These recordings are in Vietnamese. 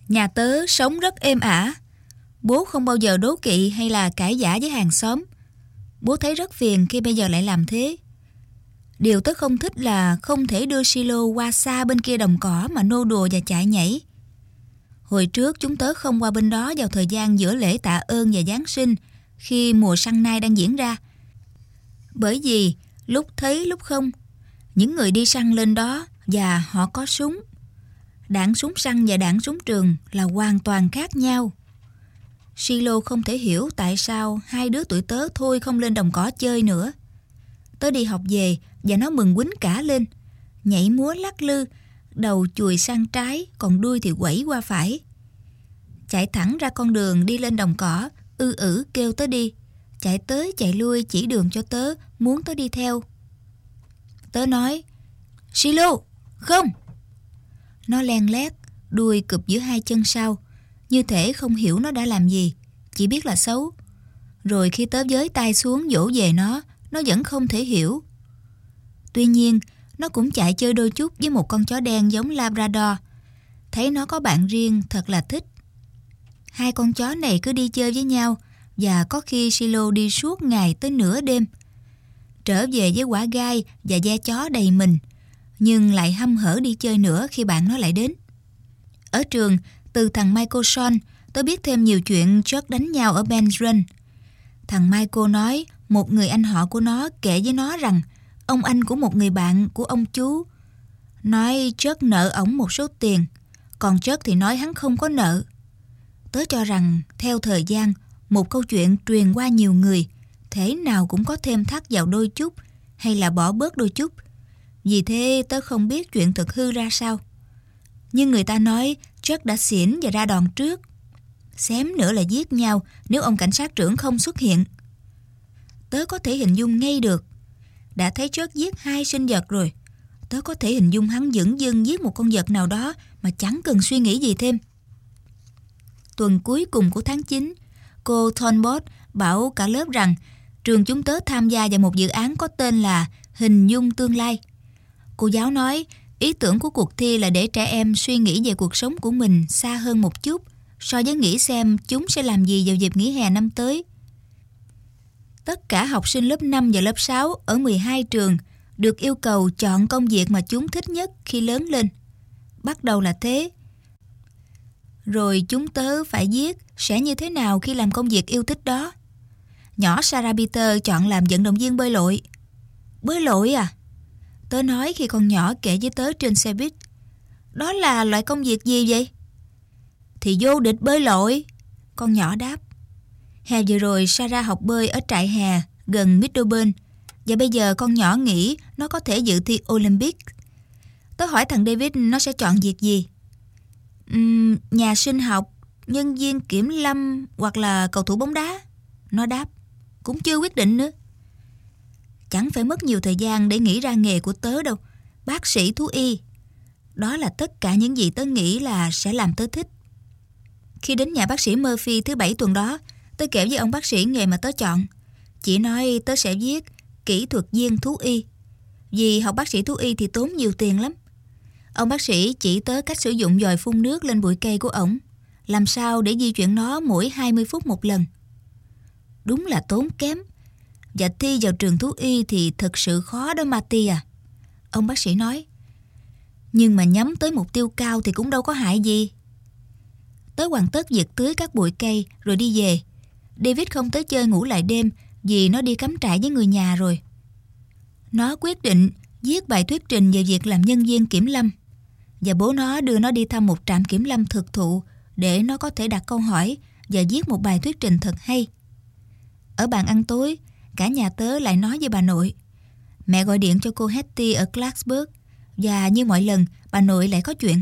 Nhà tớ sống rất êm ả. Bố không bao giờ đố kỵ hay là cãi vã với hàng xóm. Bố thấy rất phiền khi bây giờ lại làm thế. Điều tớ không thích là không thể đưa Silo qua xa bên kia đồng cỏ mà nô đùa và chạy nhảy. Hồi trước chúng tớ không qua bên đó vào thời gian giữa lễ tạ ơn và Giáng sinh, khi mùa săn nai đang diễn ra. Bởi vì lúc thấy lúc không, những người đi săn lên đó và họ có súng. Đạn súng săn và đạn súng trường là hoàn toàn khác nhau. Silo không thể hiểu tại sao hai đứa tụi tớ thôi không lên đồng cỏ chơi nữa. Tớ đi học về và nó mừng quýnh cả lên, nhảy múa lắc lư, đầu chùi sang trái, còn đuôi thì quẩy qua phải. Chạy thẳng ra con đường đi lên đồng cỏ, kêu tớ đi, chạy tới chạy lui chỉ đường cho tớ, muốn tớ đi theo. Tớ nói, Silo, không! Nó len lét, đuôi cụp giữa hai chân sau, như thể không hiểu nó đã làm gì, chỉ biết là xấu. Rồi khi tớ giới tay xuống dỗ về nó vẫn không thể hiểu. Tuy nhiên, nó cũng chạy chơi đôi chút với một con chó đen giống Labrador. Thấy nó có bạn riêng thật là thích. Hai con chó này cứ đi chơi với nhau, và có khi Silo đi suốt ngày tới nửa đêm. Trở về với quả gai và da chó đầy mình, nhưng lại hăm hở đi chơi nữa khi bạn nó lại đến. Ở trường, từ thằng Michael Son, tớ biết thêm nhiều chuyện Chuck đánh nhau ở Ben's Run. Thằng Michael nói một người anh họ của nó kể với nó rằng ông anh của một người bạn của ông chú nói Chuck nợ ổng một số tiền, còn Chuck thì nói hắn không có nợ. Tớ cho rằng theo thời gian, một câu chuyện truyền qua nhiều người, thể nào cũng có thêm thắt vào đôi chút hay là bỏ bớt đôi chút. Vì thế tớ không biết chuyện thực hư ra sao. Nhưng người ta nói Chuck đã xỉn và ra đòn trước. Xém nữa là giết nhau nếu ông cảnh sát trưởng không xuất hiện. Tớ có thể hình dung ngay được. Đã thấy Chuck giết 2 sinh vật rồi. Tớ có thể hình dung hắn dửng dưng giết một con vật nào đó mà chẳng cần suy nghĩ gì thêm. Tuần cuối cùng của tháng 9, cô Thornbot bảo cả lớp rằng trường chúng tớ tham gia vào một dự án có tên là Hình dung tương lai. Cô giáo nói ý tưởng của cuộc thi là để trẻ em suy nghĩ về cuộc sống của mình xa hơn một chút so với nghĩ xem chúng sẽ làm gì vào dịp nghỉ hè năm tới. Tất cả học sinh lớp 5 và lớp 6 ở 12 trường được yêu cầu chọn công việc mà chúng thích nhất khi lớn lên. Bắt đầu là thế. Rồi chúng tớ phải viết sẽ như thế nào khi làm công việc yêu thích đó. Nhỏ Sarah Peter chọn làm vận động viên bơi lội. Bơi lội à? Tớ nói khi con nhỏ kể với tớ trên xe buýt. Đó là loại công việc gì vậy? Thì vô địch bơi lội, con nhỏ đáp. Hè vừa rồi Sarah học bơi ở trại hè gần Middleburn, và bây giờ con nhỏ nghĩ nó có thể dự thi Olympic. Tớ hỏi thằng David nó sẽ chọn việc gì. Nhà sinh học, nhân viên kiểm lâm hoặc là cầu thủ bóng đá. Nó đáp. Cũng chưa quyết định nữa. Chẳng phải mất nhiều thời gian để nghĩ ra nghề của tớ đâu. Bác sĩ thú y. Đó là tất cả những gì tớ nghĩ là sẽ làm tớ thích. Khi đến nhà bác sĩ Murphy thứ 7 tuần đó, tớ kể với ông bác sĩ nghề mà tớ chọn. Chị nói tớ sẽ viết kỹ thuật viên thú y. Vì học bác sĩ thú y thì tốn nhiều tiền lắm. Ông bác sĩ chỉ tớ cách sử dụng dòi phun nước lên bụi cây của ổng, làm sao để di chuyển nó mỗi 20 phút một lần. Đúng là tốn kém. Và thi vào trường thú y thì thật sự khó đó Marty à. Ông bác sĩ nói. Nhưng mà nhắm tới mục tiêu cao thì cũng đâu có hại gì. Tớ hoàn tất việc tưới các bụi cây rồi đi về. David không tới chơi ngủ lại đêm vì nó đi cắm trại với người nhà rồi. Nó quyết định viết bài thuyết trình về việc làm nhân viên kiểm lâm, và bố nó đưa nó đi thăm một trạm kiểm lâm thực thụ để nó có thể đặt câu hỏi và viết một bài thuyết trình thật hay. Ở bàn ăn tối, cả nhà tớ lại nói với bà nội. Mẹ gọi điện cho cô Hetty ở Clarksburg, và như mọi lần bà nội lại có chuyện.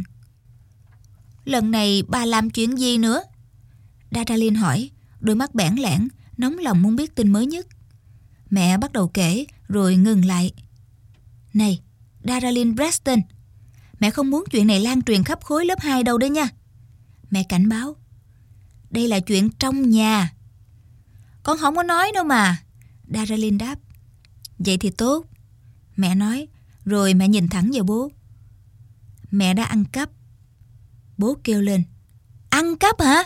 Lần này bà làm chuyện gì nữa? Daralyn hỏi, đôi mắt bẽn lẽn, nóng lòng muốn biết tin mới nhất. Mẹ bắt đầu kể rồi ngừng lại. Này, Daralyn Preston, mẹ không muốn chuyện này lan truyền khắp khối lớp 2 đâu đấy nha. Mẹ cảnh báo. Đây là chuyện trong nhà. Con không có nói đâu mà, Daralyn đáp. Vậy thì tốt, mẹ nói, rồi mẹ nhìn thẳng vào bố. Mẹ đã ăn cắp. Bố kêu lên. Ăn cắp hả?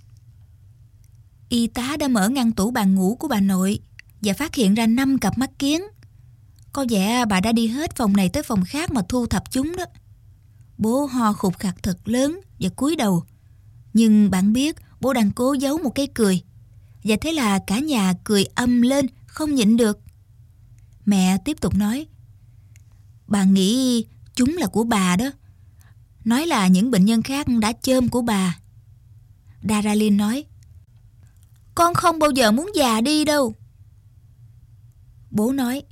Y tá đã mở ngăn tủ bàn ngủ của bà nội và phát hiện ra 5 cặp mắt kiếng. Có vẻ bà đã đi hết phòng này tới phòng khác mà thu thập chúng đó. Bố ho khục khặc thật lớn và cúi đầu. Nhưng bạn biết bố đang cố giấu một cái cười. Và thế là cả nhà cười lên, không nhịn được. Mẹ tiếp tục nói: bà nghĩ chúng là của bà đó. Nói là những bệnh nhân khác đã chôm của bà. Daralyn nói: con không bao giờ muốn già đi đâu. Bố nói: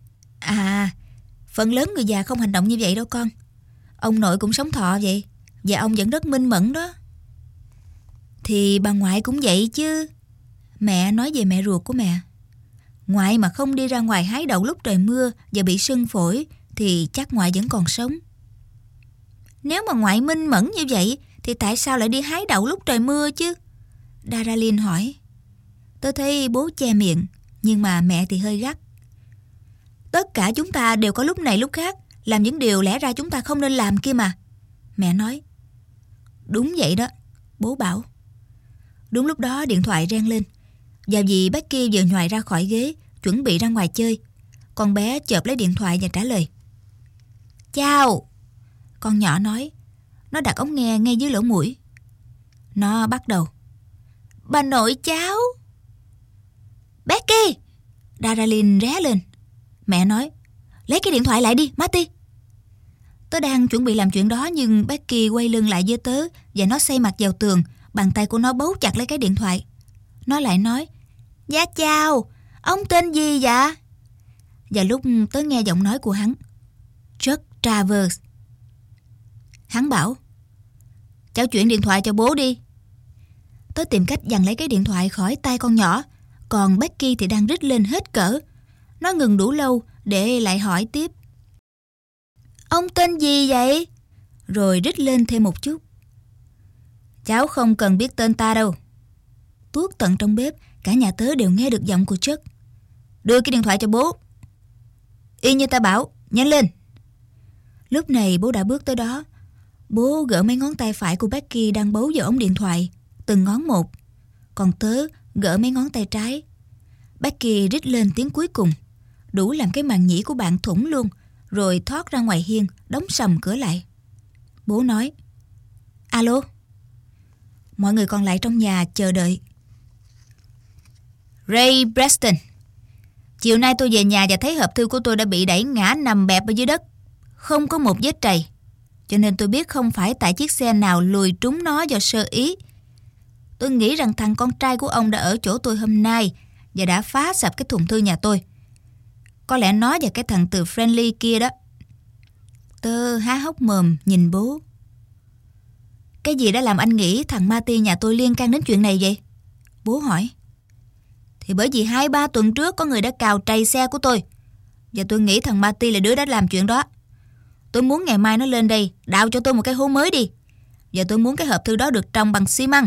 phần lớn người già không hành động như vậy đâu con. Ông nội cũng sống thọ vậy, và ông vẫn rất minh mẫn đó. Thì bà ngoại cũng vậy chứ. Mẹ nói về mẹ ruột của mẹ. Ngoại mà không đi ra ngoài hái đậu lúc trời mưa và bị sưng phổi thì chắc ngoại vẫn còn sống. Nếu mà ngoại minh mẫn như vậy thì tại sao lại đi hái đậu lúc trời mưa chứ? Daralyn hỏi. Tôi thấy bố che miệng, nhưng mà mẹ thì hơi gắt. Tất cả chúng ta đều có lúc này lúc khác làm những điều lẽ ra chúng ta không nên làm kia mà. Mẹ nói. Đúng vậy đó, bố bảo. Đúng lúc đó điện thoại reng lên. Và vì Becky vừa nhoài ra khỏi ghế, chuẩn bị ra ngoài chơi, con bé chộp lấy điện thoại và trả lời. Chào, con nhỏ nói. Nó đặt ống nghe ngay dưới lỗ mũi. Nó bắt đầu. Bà nội cháu. Becky! Daralyn ré lên. Mẹ nói. Lấy cái điện thoại lại đi, Marty. Tớ đang chuẩn bị làm chuyện đó, nhưng Becky quay lưng lại với tớ và nó xây mặt vào tường. Bàn tay của nó bấu chặt lấy cái điện thoại. Nó lại nói. Dạ chào, ông tên gì vậy? Và lúc tớ nghe giọng nói của hắn, Chuck Travers. Hắn bảo. Cháu chuyển điện thoại cho bố đi. Tớ tìm cách giằng lấy cái điện thoại khỏi tay con nhỏ. Còn Becky thì đang rít lên hết cỡ. Nó ngừng đủ lâu để lại hỏi tiếp. Ông tên gì vậy? Rồi rít lên thêm một chút. Cháu không cần biết tên ta đâu. Tuốt tận trong bếp, cả nhà tớ đều nghe được giọng của Chuck. Đưa cái điện thoại cho bố. Y như ta bảo, nhanh lên. Lúc này bố đã bước tới đó. Bố gỡ mấy ngón tay phải của Becky đang bấu vào ống điện thoại, từng ngón một. Còn tớ gỡ mấy ngón tay trái. Becky rít lên tiếng cuối cùng, đủ làm cái màng nhĩ của bạn thủng luôn, rồi thoát ra ngoài hiên, đóng sầm cửa lại. Bố nói. Alo. Mọi người còn lại trong nhà chờ đợi. Ray Preston. Chiều nay tôi về nhà và thấy hộp thư của tôi đã bị đẩy ngã nằm bẹp ở dưới đất. Không có một vết trầy. Cho nên tôi biết không phải tại chiếc xe nào lùi trúng nó do sơ ý. Tôi nghĩ rằng thằng con trai của ông đã ở chỗ tôi hôm nay và đã phá sập cái thùng thư nhà tôi. Có lẽ nó và cái thằng từ Friendly kia đó. Tớ há hốc mồm nhìn bố. Cái gì đã làm anh nghĩ thằng Marty nhà tôi liên can đến chuyện này vậy? Bố hỏi. Thì bởi vì 2-3 tuần trước có người đã cào trầy xe của tôi. Và tôi nghĩ thằng Marty là đứa đã làm chuyện đó. Tôi muốn ngày mai nó lên đây đào cho tôi một cái hố mới đi. Và tôi muốn cái hộp thư đó được trồng bằng xi măng.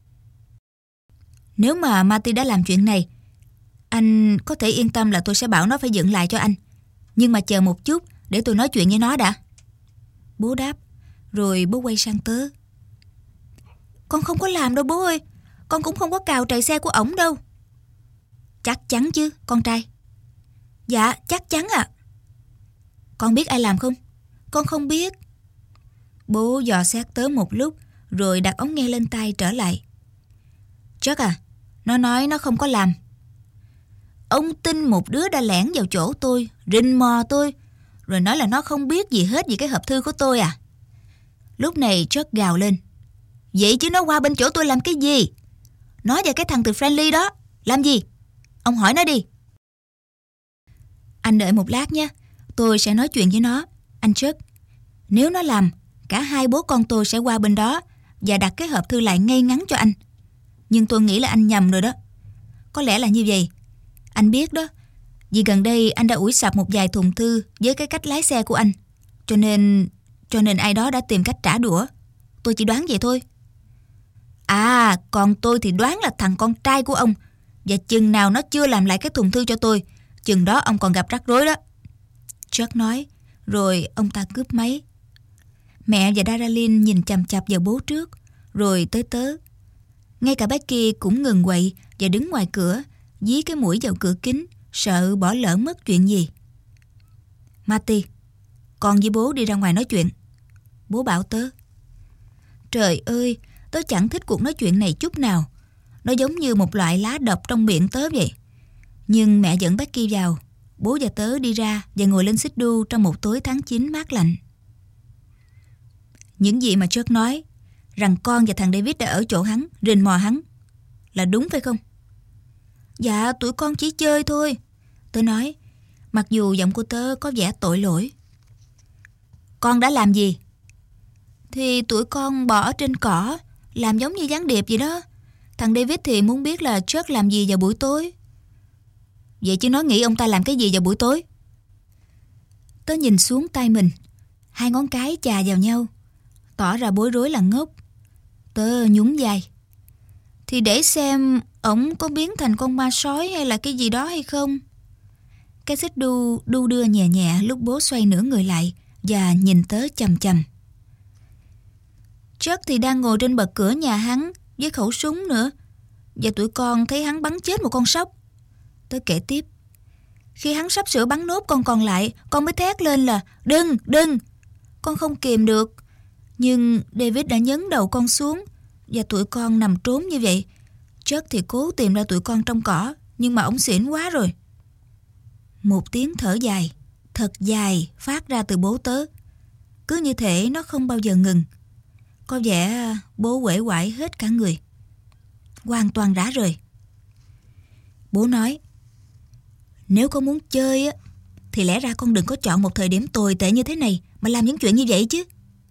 Nếu mà Marty đã làm chuyện này, anh có thể yên tâm là tôi sẽ bảo nó phải dựng lại cho anh. Nhưng mà chờ một chút để tôi nói chuyện với nó đã. Bố đáp. Rồi bố quay sang tớ. Con không có làm đâu bố ơi. Con cũng không có cào trầy xe của ổng đâu. Chắc chắn chứ con trai? Dạ chắc chắn ạ. Con biết ai làm không? Con không biết. Bố dò xét tớ một lúc, rồi đặt ống nghe lên tai trở lại. Chuck à, nó nói nó không có làm. Ông tin một đứa đã lẻn vào chỗ tôi, rình mò tôi, rồi nói là nó không biết gì hết về cái hộp thư của tôi à? Lúc này Chuck gào lên. Vậy chứ nó qua bên chỗ tôi làm cái gì? Nó và cái thằng từ Friendly đó làm gì? Ông hỏi nó đi. Anh đợi một lát nha, tôi sẽ nói chuyện với nó. Anh Chuck, nếu nó làm, cả hai bố con tôi sẽ qua bên đó và đặt cái hộp thư lại ngay ngắn cho anh. Nhưng tôi nghĩ là anh nhầm rồi đó. Có lẽ là như vậy. Anh biết đó, vì gần đây anh đã ủi sập một vài thùng thư với cái cách lái xe của anh. Cho nên ai đó đã tìm cách trả đũa. Tôi chỉ đoán vậy thôi. À, còn tôi thì đoán là thằng con trai của ông. Và chừng nào nó chưa làm lại cái thùng thư cho tôi, chừng đó ông còn gặp rắc rối đó. Chuck nói, rồi ông ta cướp máy. Mẹ và Daralyn nhìn chằm chằm vào bố trước, Rồi tới tớ. Ngay cả Becky cũng ngừng quậy và đứng ngoài cửa, dí cái mũi vào cửa kính, sợ bỏ lỡ mất chuyện gì. Marty, con với bố đi ra ngoài nói chuyện, bố bảo tớ. Trời ơi, tớ chẳng thích cuộc nói chuyện này chút nào. Nó giống như một loại lá độc trong miệng tớ vậy. Nhưng mẹ dẫn Becky vào. Bố và tớ đi ra và ngồi lên xích đu trong một tối tháng 9 mát lạnh. Những gì mà Chuck nói, rằng con và thằng David đã ở chỗ hắn, rình mò hắn, là đúng phải không? Dạ, tụi con chỉ chơi thôi, tớ nói, mặc dù giọng của tớ có vẻ tội lỗi. Con đã làm gì? Thì tụi con bò ở trên cỏ, làm giống như gián điệp vậy đó. Thằng David thì muốn biết là Chuck làm gì vào buổi tối. Vậy chứ nó nghĩ ông ta làm cái gì vào buổi tối? Tớ nhìn xuống tay mình, 2 ngón cái chà vào nhau, tỏ ra bối rối là ngốc. Tớ nhún vai. Thì để xem ổng có biến thành con ma sói hay là cái gì đó hay không. Cái xích đu đu đưa nhẹ nhẹ lúc bố xoay nửa người lại và nhìn tớ chằm chằm. Chuck thì đang ngồi trên bậc cửa nhà hắn với khẩu súng nữa, và tụi con thấy hắn bắn chết một con sóc. Tớ kể tiếp. Khi hắn sắp sửa bắn nốt con còn lại, con mới thét lên là đừng, đừng. Con không kìm được. Nhưng David đã nhấn đầu con xuống và tụi con nằm trốn như vậy. Chuck thì cố tìm ra tụi con trong cỏ, nhưng mà ổng xỉn quá rồi. Một tiếng thở dài, thật dài phát ra từ bố tớ. Cứ như thể nó không bao giờ ngừng. Có vẻ bố uể oải hết cả người, hoàn toàn rã rời. Bố nói, nếu con muốn chơi á, thì lẽ ra con đừng có chọn một thời điểm tồi tệ như thế này mà làm những chuyện như vậy chứ.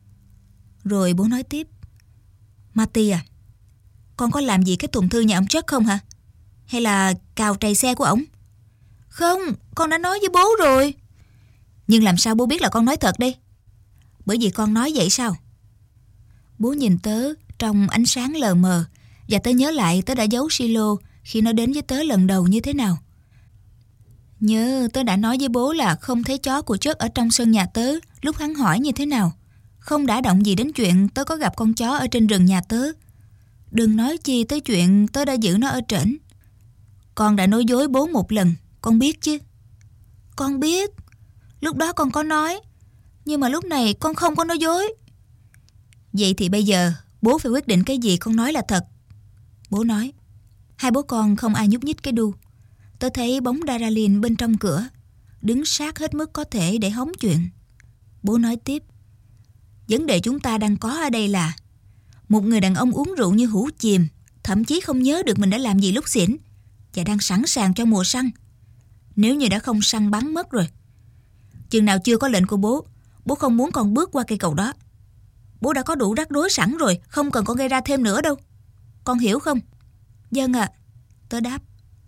Rồi bố nói tiếp, Marty à, con có làm gì cái thùng thư nhà ông Chuck không hả? Hay là cào trầy xe của ổng? Không, con đã nói với bố rồi. Nhưng làm sao bố biết là con nói thật đây? Bởi vì con nói vậy sao? Bố nhìn tớ trong ánh sáng lờ mờ, và tớ nhớ lại tớ đã giấu silo khi nó đến với tớ lần đầu như thế nào. Nhớ tớ đã nói với bố là không thấy chó của Chuck ở trong sân nhà tớ lúc hắn hỏi như thế nào. Không đả động gì đến chuyện tớ có gặp con chó ở trên rừng nhà tớ. Đừng nói chi tới chuyện tớ đã giữ nó ở trển. Con đã nói dối bố một lần, con biết chứ? Con biết. Lúc đó con có nói. Nhưng mà lúc này con không có nói dối. Vậy thì bây giờ bố phải quyết định cái gì con nói là thật. Bố nói. Hai bố con không ai nhúc nhích cái đu. Tớ thấy bóng Daralyn bên trong cửa, đứng sát hết mức có thể để hóng chuyện. Bố nói tiếp. Vấn đề chúng ta đang có ở đây là một người đàn ông uống rượu như hũ chìm, thậm chí không nhớ được mình đã làm gì lúc xỉn, và đang sẵn sàng cho mùa săn. Nếu như đã không săn bắn mất rồi. Chừng nào chưa có lệnh của bố, bố không muốn con bước qua cây cầu đó. Bố đã có đủ rắc rối sẵn rồi, không cần con gây ra thêm nữa đâu. Con hiểu không? Vâng ạ, tớ đáp.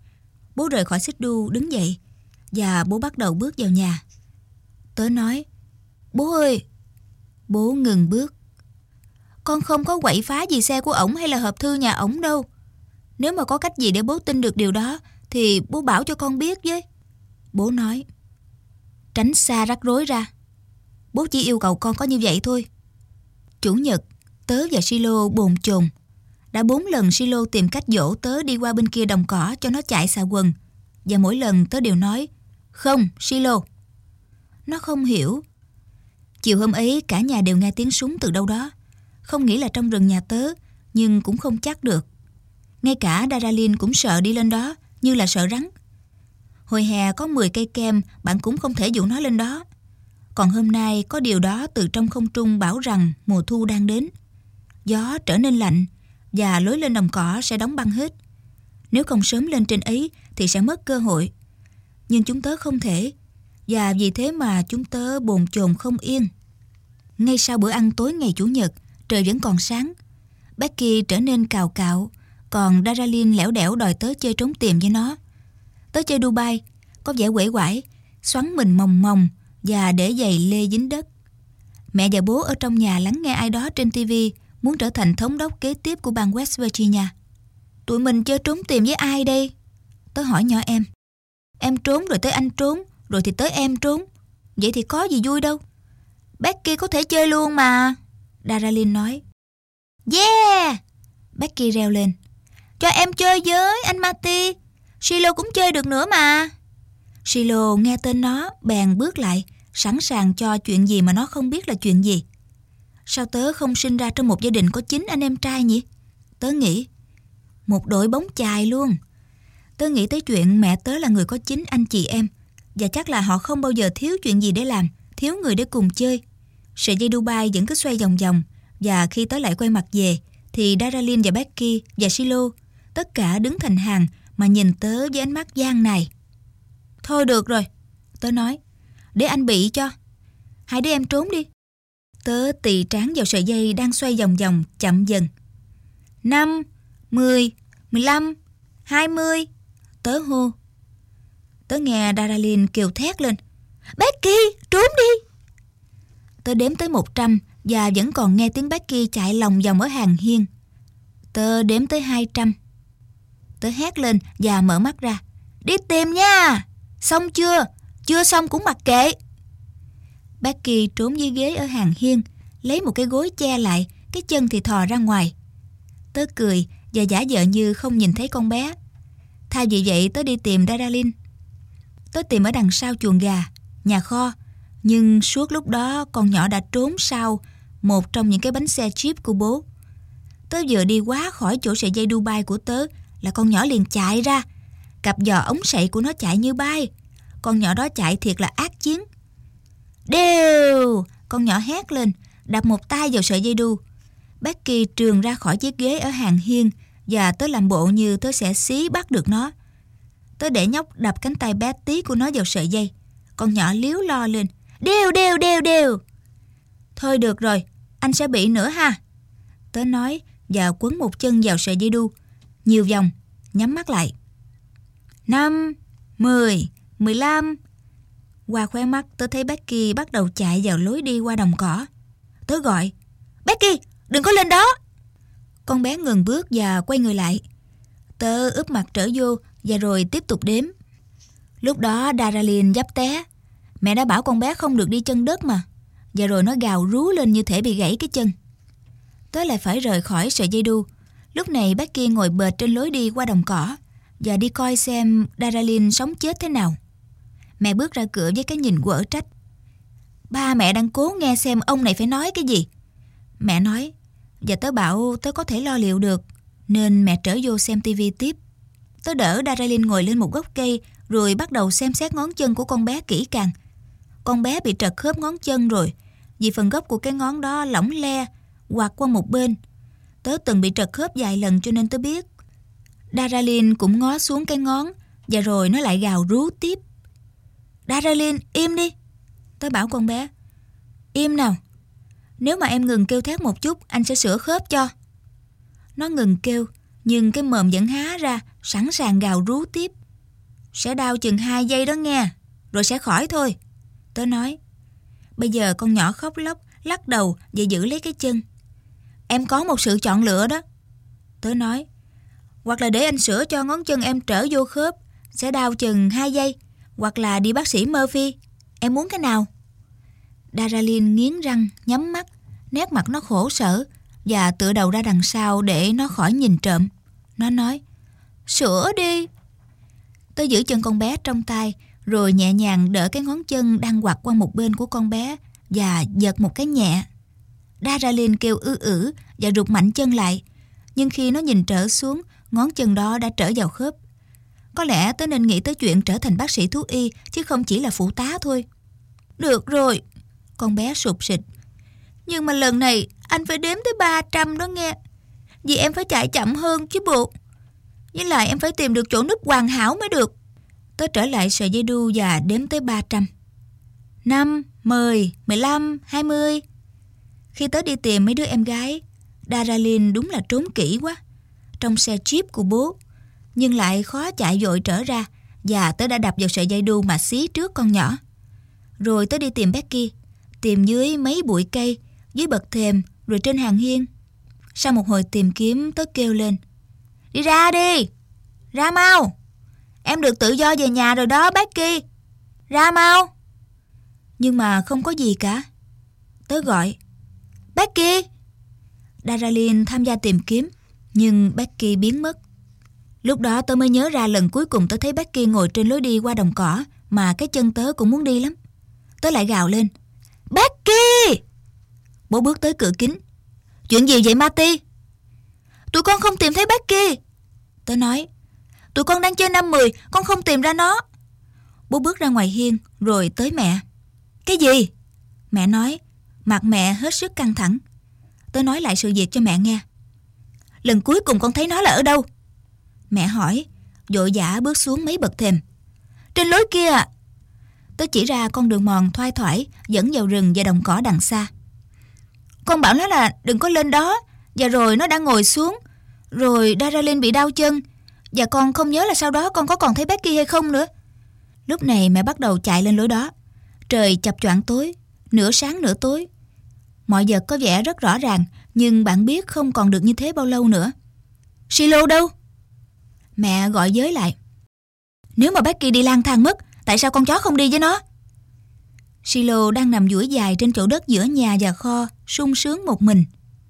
Bố rời khỏi xích đu đứng dậy, và bố bắt đầu bước vào nhà. Tớ nói, bố ơi. Bố ngừng bước. Con không có quậy phá gì xe của ổng hay là hộp thư nhà ổng đâu. Nếu mà có cách gì để bố tin được điều đó thì bố bảo cho con biết với. Bố nói. Tránh xa rắc rối ra. Bố chỉ yêu cầu con có như vậy thôi. Chủ nhật, tớ và Silo bồn chồn. Đã 4 lần Silo tìm cách dỗ tớ đi qua bên kia đồng cỏ cho nó chạy xà quần. Và mỗi lần tớ đều nói, không, Silo. Nó không hiểu. Chiều hôm ấy cả nhà đều nghe tiếng súng từ đâu đó. Không nghĩ là trong rừng nhà tớ, nhưng cũng không chắc được. Ngay cả Daralyn cũng sợ đi lên đó, như là sợ rắn. Hồi hè có 10 cây kem, bạn cũng không thể dụ nó lên đó. Còn hôm nay có điều đó từ trong không trung bảo rằng mùa thu đang đến. Gió trở nên lạnh, và lối lên đồng cỏ sẽ đóng băng hết. Nếu không sớm lên trên ấy thì sẽ mất cơ hội. Nhưng chúng tớ không thể, và vì thế mà chúng tớ bồn chồn không yên. Ngay sau bữa ăn tối ngày Chủ nhật, trời vẫn còn sáng. Becky trở nên cào cạo, còn Daralyn lẻo đẻo đòi tớ chơi trốn tìm với nó. Tớ chơi Dubai, có vẻ uể oải, xoắn mình mòng mòng và để giày lê dính đất. Mẹ và bố ở trong nhà lắng nghe ai đó trên TV muốn trở thành thống đốc kế tiếp của bang West Virginia. Tụi mình chơi trốn tìm với ai đây? Tớ hỏi nhỏ em. Em trốn rồi tới anh trốn, rồi thì tới em trốn. Vậy thì có gì vui đâu. Becky có thể chơi luôn mà, Daralyn nói. Yeah! Becky reo lên. Cho em chơi với, anh Marty. Silo cũng chơi được nữa mà. Silo nghe tên nó, bèn bước lại, sẵn sàng cho chuyện gì mà nó không biết là chuyện gì. Sao tớ không sinh ra trong một gia đình có 9 anh em trai nhỉ? Tớ nghĩ. Một đội bóng chài luôn. Tớ nghĩ tới chuyện mẹ tớ là người có 9 anh chị em, và chắc là họ không bao giờ thiếu chuyện gì để làm, thiếu người để cùng chơi. Sợi dây Dubai vẫn cứ xoay vòng vòng, và khi tớ lại quay mặt về thì Daralyn và Becky và Silo tất cả đứng thành hàng mà nhìn tớ với ánh mắt gian này. Thôi được rồi, tớ nói, để anh bị cho. Hai đứa em trốn đi. Tớ tì trán vào sợi dây đang xoay vòng vòng chậm dần. 5, 10, 15, 20. Tớ hô. Tớ nghe Daralyn kêu thét lên. Becky, trốn đi. Tớ đếm tới 100 và vẫn còn nghe tiếng Becky chạy lòng vòng ở hàng hiên. Tớ đếm tới 200. Tớ hét lên và mở mắt ra. Đi tìm nha. Xong chưa? Chưa xong cũng mặc kệ. Becky trốn dưới ghế ở hàng hiên, lấy một cái gối che lại, cái chân thì thò ra ngoài. Tớ cười và giả vờ như không nhìn thấy con bé. Thay vì vậy tớ đi tìm Daralyn. Tớ tìm ở đằng sau chuồng gà, nhà kho, nhưng suốt lúc đó con nhỏ đã trốn sau một trong những cái bánh xe Jeep của bố. Tớ vừa đi quá khỏi chỗ sợi dây Dubai của tớ là con nhỏ liền chạy ra. Cặp giò ống sậy của nó chạy như bay. Con nhỏ đó chạy thiệt là ác chiến. Đều! Con nhỏ hét lên, đập một tay vào sợi dây đu. Becky trườn ra khỏi chiếc ghế ở hàng hiên và tớ làm bộ như tớ sẽ xí bắt được nó. Tớ để nhóc đập cánh tay bé tí của nó vào sợi dây. Con nhỏ líu lo lên. Đều, đều, đều, đều. Thôi được rồi, anh sẽ bị nữa ha. Tớ nói và quấn một chân vào sợi dây đu. Nhiều vòng, nhắm mắt lại. 5, 10, 15. Qua khóe mắt tớ thấy Becky bắt đầu chạy vào lối đi qua đồng cỏ. Tớ gọi. Becky, đừng có lên đó. Con bé ngừng bước và quay người lại. Tớ úp mặt trở vô và rồi tiếp tục đếm. Lúc đó Daralyn giáp té. Mẹ đã bảo con bé không được đi chân đất mà. Và rồi nó gào rú lên như thể bị gãy cái chân. Tớ lại phải rời khỏi sợi dây đu. Lúc này Becky ngồi bệt trên lối đi qua đồng cỏ và đi coi xem Daralyn sống chết thế nào. Mẹ bước ra cửa với cái nhìn quở trách. Ba mẹ đang cố nghe xem ông này phải nói cái gì. Mẹ nói, và tớ bảo tớ có thể lo liệu được, nên mẹ trở vô xem tivi tiếp. Tớ đỡ Daralyn ngồi lên một gốc cây rồi bắt đầu xem xét ngón chân của con bé kỹ càng. Con bé bị trật khớp ngón chân rồi, vì phần gốc của cái ngón đó lỏng le, quạt qua một bên. Tớ từng bị trật khớp vài lần cho nên tớ biết. Daralyn cũng ngó xuống cái ngón và rồi nó lại gào rú tiếp. Daralyn, im đi. Tớ bảo con bé. Im nào. Nếu mà em ngừng kêu thét một chút, anh sẽ sửa khớp cho. Nó ngừng kêu, nhưng cái mồm vẫn há ra, sẵn sàng gào rú tiếp. Sẽ đau chừng 2 giây đó nghe, rồi sẽ khỏi thôi. Tớ nói. Bây giờ con nhỏ khóc lóc, lắc đầu và giữ lấy cái chân. Em có một sự chọn lựa đó. Tớ nói. Hoặc là để anh sửa cho ngón chân em trở vô khớp, sẽ đau chừng 2 giây. Hoặc là đi bác sĩ Murphy. Em muốn cái nào? Daralyn nghiến răng, nhắm mắt, nét mặt nó khổ sở và tựa đầu ra đằng sau để nó khỏi nhìn trộm. Nó nói, sửa đi. Tớ giữ chân con bé trong tay, rồi nhẹ nhàng đỡ cái ngón chân đang quặt qua một bên của con bé và giật một cái nhẹ. Daralyn kêu và rụt mạnh chân lại, nhưng khi nó nhìn trở xuống, ngón chân đó đã trở vào khớp. Có lẽ tớ nên nghĩ tới chuyện trở thành bác sĩ thú y, chứ không chỉ là phụ tá thôi. Được rồi, con bé sụp sịch. Nhưng mà lần này anh phải đếm tới 300 đó nghe. Vì em phải chạy chậm hơn chứ bộ. Với lại em phải tìm được chỗ núp hoàn hảo mới được. Tớ trở lại sợi dây đu và đếm tới 300. 5, 10, 15, 20. Khi tớ đi tìm mấy đứa em gái, Daralyn đúng là trốn kỹ quá. Trong xe Jeep của bố, nhưng lại khó chạy vội trở ra, và tớ đã đập vào sợi dây đu mà xí trước con nhỏ. Rồi tớ đi tìm Becky, tìm dưới mấy bụi cây, dưới bậc thềm, rồi trên hàng hiên. Sau một hồi tìm kiếm, tớ kêu lên. Đi ra đi! Ra mau! Em được tự do về nhà rồi đó Becky! Ra mau! Nhưng mà không có gì cả. Tớ gọi. Becky! Daralyn tham gia tìm kiếm, nhưng Becky biến mất. Lúc đó tớ mới nhớ ra lần cuối cùng tớ thấy Becky ngồi trên lối đi qua đồng cỏ mà cái chân tớ cũng muốn đi lắm. Tớ lại gào lên: Becky! Bố bước tới cửa kính. Chuyện gì vậy Marty? Tụi con không tìm thấy Becky. Tớ nói. Tụi con đang chơi 5-10, con không tìm ra nó. Bố bước ra ngoài hiên rồi tới mẹ. Cái gì? Mẹ nói. Mặt mẹ hết sức căng thẳng. Tớ nói lại sự việc cho mẹ nghe. Lần cuối cùng con thấy nó là ở đâu? Mẹ hỏi, vội vã bước xuống mấy bậc thềm. Trên lối kia ạ. Tớ chỉ ra con đường mòn thoai thoải dẫn vào rừng và đồng cỏ đằng xa. Con bảo nó là đừng có lên đó. Và rồi nó đã ngồi xuống. Rồi Daralyn bị đau chân. Và con không nhớ là sau đó con có còn thấy Becky hay không nữa. Lúc này mẹ bắt đầu chạy lên lối đó. Trời chập choạng tối, nửa sáng nửa tối. Mọi vật có vẻ rất rõ ràng, nhưng bạn biết không còn được như thế bao lâu nữa. Shiloh đâu? Mẹ gọi giới lại. Nếu mà Becky đi lang thang mất, tại sao con chó không đi với nó? Shiloh đang nằm duỗi dài trên chỗ đất giữa nhà và kho, sung sướng một mình.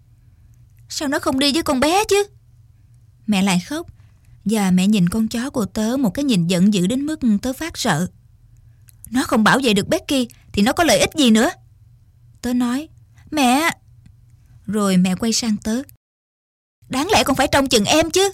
Sao nó không đi với con bé chứ? Mẹ lại khóc. Và mẹ nhìn con chó của tớ một cái nhìn giận dữ đến mức tớ phát sợ. Nó không bảo vệ được Becky thì nó có lợi ích gì nữa? Tớ nói. Mẹ! Rồi mẹ quay sang tớ. Đáng lẽ con phải trông chừng em chứ.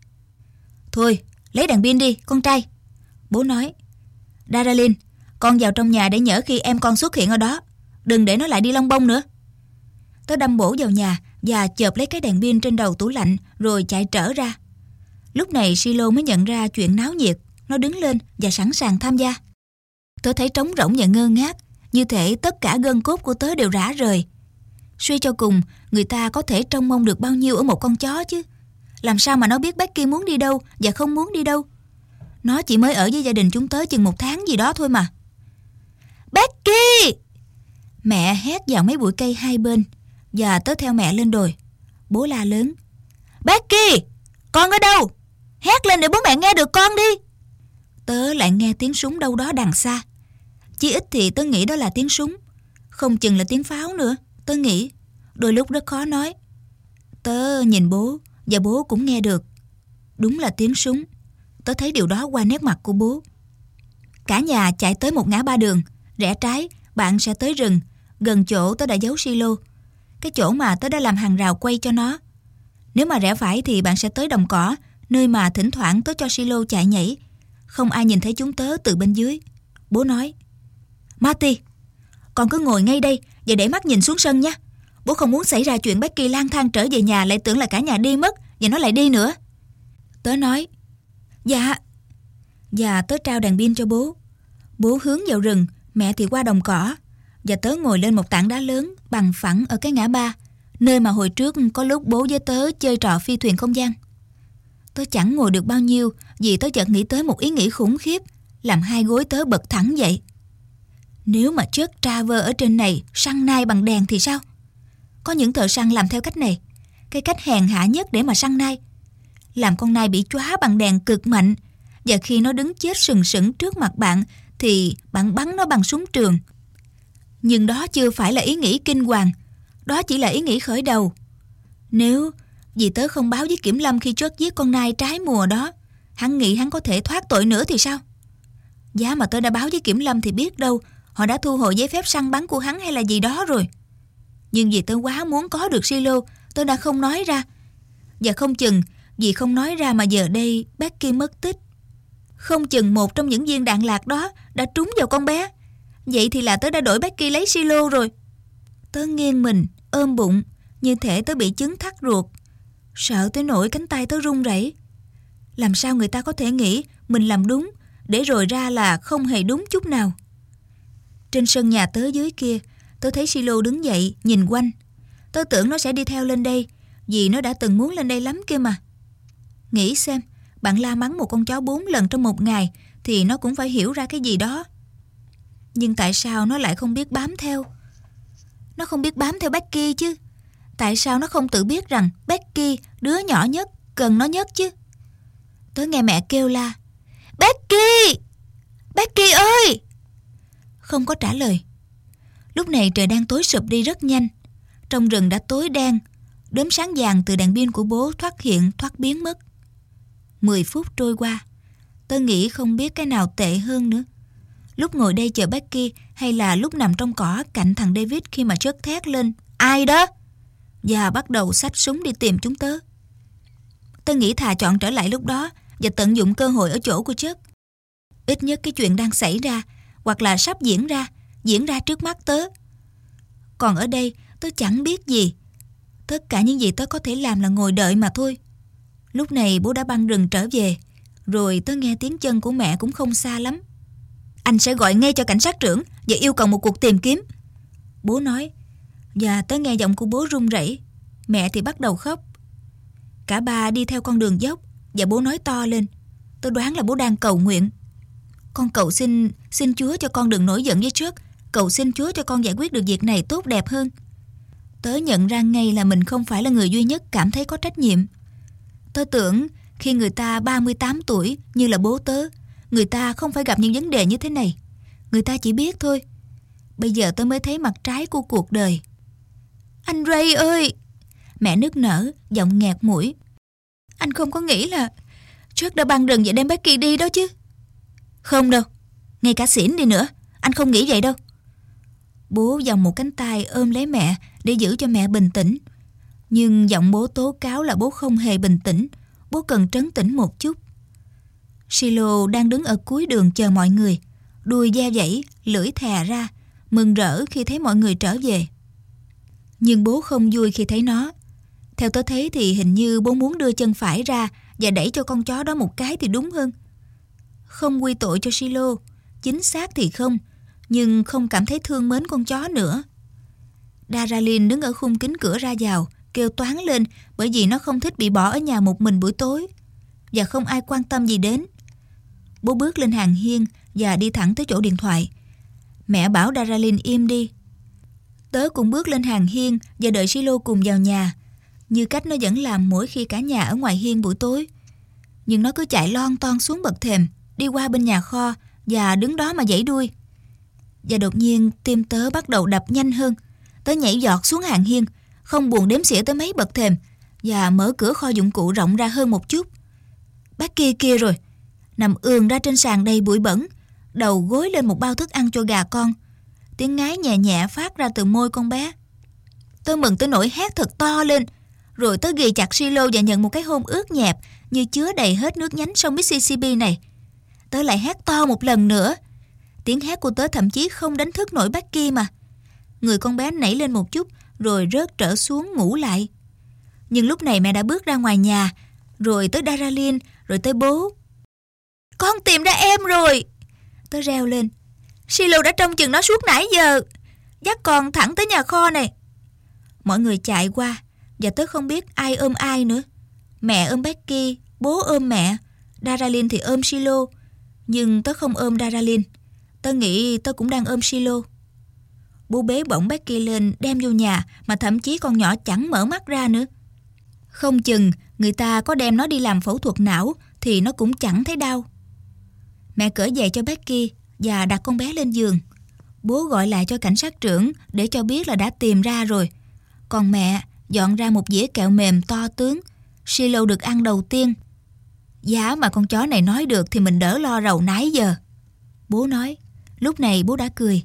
Thôi, lấy đèn pin đi, con trai. Bố nói. Daralyn, con vào trong nhà để nhỡ khi em con xuất hiện ở đó. Đừng để nó lại đi lông bông nữa. Tớ đâm bổ vào nhà và chộp lấy cái đèn pin trên đầu tủ lạnh rồi chạy trở ra. Lúc này Shiloh mới nhận ra chuyện náo nhiệt. Nó đứng lên và sẵn sàng tham gia. Tớ thấy trống rỗng và ngơ ngác, như thể tất cả gân cốt của tớ đều rã rời. Suy cho cùng, người ta có thể trông mong được bao nhiêu ở một con chó chứ? Làm sao mà nó biết Becky muốn đi đâu và không muốn đi đâu? Nó chỉ mới ở với gia đình chúng tớ chừng 1 tháng gì đó thôi mà. Becky! Mẹ hét vào mấy bụi cây hai bên, và tớ theo mẹ lên đồi. Bố la lớn. Becky! Con ở đâu? Hét lên để bố mẹ nghe được con đi. Tớ lại nghe tiếng súng đâu đó đằng xa. Chí ít thì tớ nghĩ đó là tiếng súng. Không chừng là tiếng pháo nữa. Tớ nghĩ. Đôi lúc rất khó nói. Tớ nhìn bố, và bố cũng nghe được. Đúng là tiếng súng. Tớ thấy điều đó qua nét mặt của bố. Cả nhà chạy tới một ngã ba đường. Rẽ trái, bạn sẽ tới rừng, gần chỗ tớ đã giấu Shiloh. Cái chỗ mà tớ đã làm hàng rào quay cho nó. Nếu mà rẽ phải thì bạn sẽ tới đồng cỏ, nơi mà thỉnh thoảng tớ cho Shiloh chạy nhảy. Không ai nhìn thấy chúng tớ từ bên dưới. Bố nói. Marty, con cứ ngồi ngay đây và để mắt nhìn xuống sân nha. Bố không muốn xảy ra chuyện Becky lang thang trở về nhà lại tưởng là cả nhà đi mất và nó lại đi nữa. Tớ nói. Dạ. Và tớ trao đèn pin cho bố. Bố hướng vào rừng, mẹ thì qua đồng cỏ. Và tớ ngồi lên một tảng đá lớn bằng phẳng ở cái ngã ba, nơi mà hồi trước có lúc bố với tớ chơi trò phi thuyền không gian. Tớ chẳng ngồi được bao nhiêu vì tớ chợt nghĩ tới một ý nghĩ khủng khiếp, làm hai gối tớ bật thẳng dậy. Nếu mà Chuck Travers ở trên này săn nai bằng đèn thì sao? Có những thợ săn làm theo cách này, cái cách hèn hạ nhất để mà săn nai. Làm con nai bị chóa bằng đèn cực mạnh, và khi nó đứng chết sừng sững trước mặt bạn thì bạn bắn nó bằng súng trường. Nhưng đó chưa phải là ý nghĩ kinh hoàng, đó chỉ là ý nghĩ khởi đầu. Nếu vì tớ không báo với kiểm lâm khi Chuck giết con nai trái mùa đó, hắn nghĩ hắn có thể thoát tội nữa thì sao? Giá mà tớ đã báo với kiểm lâm thì biết đâu họ đã thu hồi giấy phép săn bắn của hắn hay là gì đó rồi. Nhưng vì tớ quá muốn có được Shiloh, tớ đã không nói ra. Và không chừng vì không nói ra mà giờ đây Becky mất tích. Không chừng một trong những viên đạn lạc đó đã trúng vào con bé. Vậy thì là tớ đã đổi Becky lấy Shiloh rồi. Tớ nghiêng mình, ôm bụng, như thể tớ bị chứng thắt ruột. Sợ tới nỗi cánh tay tớ run rẩy. Làm sao người ta có thể nghĩ mình làm đúng, để rồi ra là không hề đúng chút nào. Trên sân nhà tớ dưới kia, tớ thấy Shiloh đứng dậy, nhìn quanh. Tớ tưởng nó sẽ đi theo lên đây, vì nó đã từng muốn lên đây lắm kia mà. Nghĩ xem, bạn la mắng một con chó 4 lần trong một ngày, thì nó cũng phải hiểu ra cái gì đó. Nhưng tại sao nó lại không biết bám theo? Nó không biết bám theo Becky chứ. Tại sao nó không tự biết rằng Becky, đứa nhỏ nhất, cần nó nhất chứ? Tớ nghe mẹ kêu la. Becky! Becky ơi! Không có trả lời. Lúc này trời đang tối sụp đi rất nhanh. Trong rừng đã tối đen. Đốm sáng vàng từ đèn pin của bố thoát hiện thoát biến mất. 10 phút trôi qua. Tớ nghĩ không biết cái nào tệ hơn nữa. Lúc ngồi đây chờ Becky hay là lúc nằm trong cỏ cạnh thằng David khi mà Chuck thét lên "Ai đó?" và bắt đầu xách súng đi tìm chúng tớ. Tớ nghĩ thà chọn trở lại lúc đó và tận dụng cơ hội ở chỗ của Chuck. Ít nhất cái chuyện đang xảy ra hoặc là sắp diễn ra trước mắt tớ. Còn ở đây tớ chẳng biết gì. Tất cả những gì tớ có thể làm là ngồi đợi mà thôi. Lúc này bố đã băng rừng trở về. Rồi tớ nghe tiếng chân của mẹ cũng không xa lắm. "Anh sẽ gọi ngay cho cảnh sát trưởng và yêu cầu một cuộc tìm kiếm," bố nói. Và tớ nghe giọng của bố run rẩy. Mẹ thì bắt đầu khóc. Cả ba đi theo con đường dốc và bố nói to lên. Tớ đoán là bố đang cầu nguyện. "Con cầu xin Chúa cho con đừng nổi giận với Chuck. Cầu xin Chúa cho con giải quyết được việc này tốt đẹp hơn." Tớ nhận ra ngay là mình không phải là người duy nhất cảm thấy có trách nhiệm. Tớ tưởng khi người ta 38 tuổi như là bố tớ, người ta không phải gặp những vấn đề như thế này. Người ta chỉ biết thôi. Bây giờ tớ mới thấy mặt trái của cuộc đời. "Anh Ray ơi!" Mẹ nức nở, giọng nghẹt mũi. "Anh không có nghĩ là Chuck đã băng rừng và đem Becky đi đó chứ?" "Không đâu. Ngay cả xỉn đi nữa, anh không nghĩ vậy đâu." Bố vòng một cánh tay ôm lấy mẹ để giữ cho mẹ bình tĩnh. Nhưng giọng bố tố cáo là bố không hề bình tĩnh. Bố cần trấn tĩnh một chút. Silo đang đứng ở cuối đường chờ mọi người, đuôi da vẫy, lưỡi thè ra, mừng rỡ khi thấy mọi người trở về. Nhưng bố không vui khi thấy nó. Theo tớ thấy thì hình như bố muốn đưa chân phải ra và đẩy cho con chó đó một cái thì đúng hơn. Không quy tội cho Silo, chính xác thì không, nhưng không cảm thấy thương mến con chó nữa. Daralyn đứng ở khung kính cửa ra vào, kêu toáng lên bởi vì nó không thích bị bỏ ở nhà một mình buổi tối. Và không ai quan tâm gì đến. Bố bước lên hàng hiên và đi thẳng tới chỗ điện thoại. Mẹ bảo Daralyn im đi. Tớ cũng bước lên hàng hiên và đợi Silo cùng vào nhà, như cách nó vẫn làm mỗi khi cả nhà ở ngoài hiên buổi tối. Nhưng nó cứ chạy lon ton xuống bậc thềm, đi qua bên nhà kho và đứng đó mà giãy đuôi. Và đột nhiên tim tớ bắt đầu đập nhanh hơn. Tớ nhảy giọt xuống hàng hiên, không buồn đếm xỉa tới mấy bậc thềm, và mở cửa kho dụng cụ rộng ra hơn một chút. Becky kia rồi, nằm ườn ra trên sàn đầy bụi bẩn, đầu gối lên một bao thức ăn cho gà con. Tiếng ngái nhẹ nhẹ phát ra từ môi con bé. Tớ mừng tới nỗi hét thật to lên. Rồi tớ ghì chặt Silo và nhận một cái hôn ướt nhẹp như chứa đầy hết nước nhánh sông Mississippi này. Tớ lại hét to một lần nữa. Tiếng hét của tớ thậm chí không đánh thức nổi Becky mà. Người con bé nảy lên một chút rồi rớt trở xuống ngủ lại. Nhưng lúc này mẹ đã bước ra ngoài nhà, rồi tới Daralyn, rồi tới bố. "Con tìm ra em rồi!" Tớ reo lên. "Silo đã trông chừng nó suốt nãy giờ. Dắt con thẳng tới nhà kho này." Mọi người chạy qua, và tớ không biết ai ôm ai nữa. Mẹ ôm Becky, bố ôm mẹ, Daralyn thì ôm Silo. Nhưng tớ không ôm Daralyn. Tớ nghĩ tớ cũng đang ôm Silo. Bố bế bổng Becky lên đem vô nhà, mà thậm chí con nhỏ chẳng mở mắt ra nữa. Không chừng người ta có đem nó đi làm phẫu thuật não thì nó cũng chẳng thấy đau. Mẹ cởi giày cho Becky và đặt con bé lên giường. Bố gọi lại cho cảnh sát trưởng để cho biết là đã tìm ra rồi. Còn mẹ dọn ra một dĩa kẹo mềm to tướng. Silo được ăn đầu tiên. Giá mà con chó này nói được thì mình đỡ lo rầu nãy giờ, bố nói. Lúc này bố đã cười.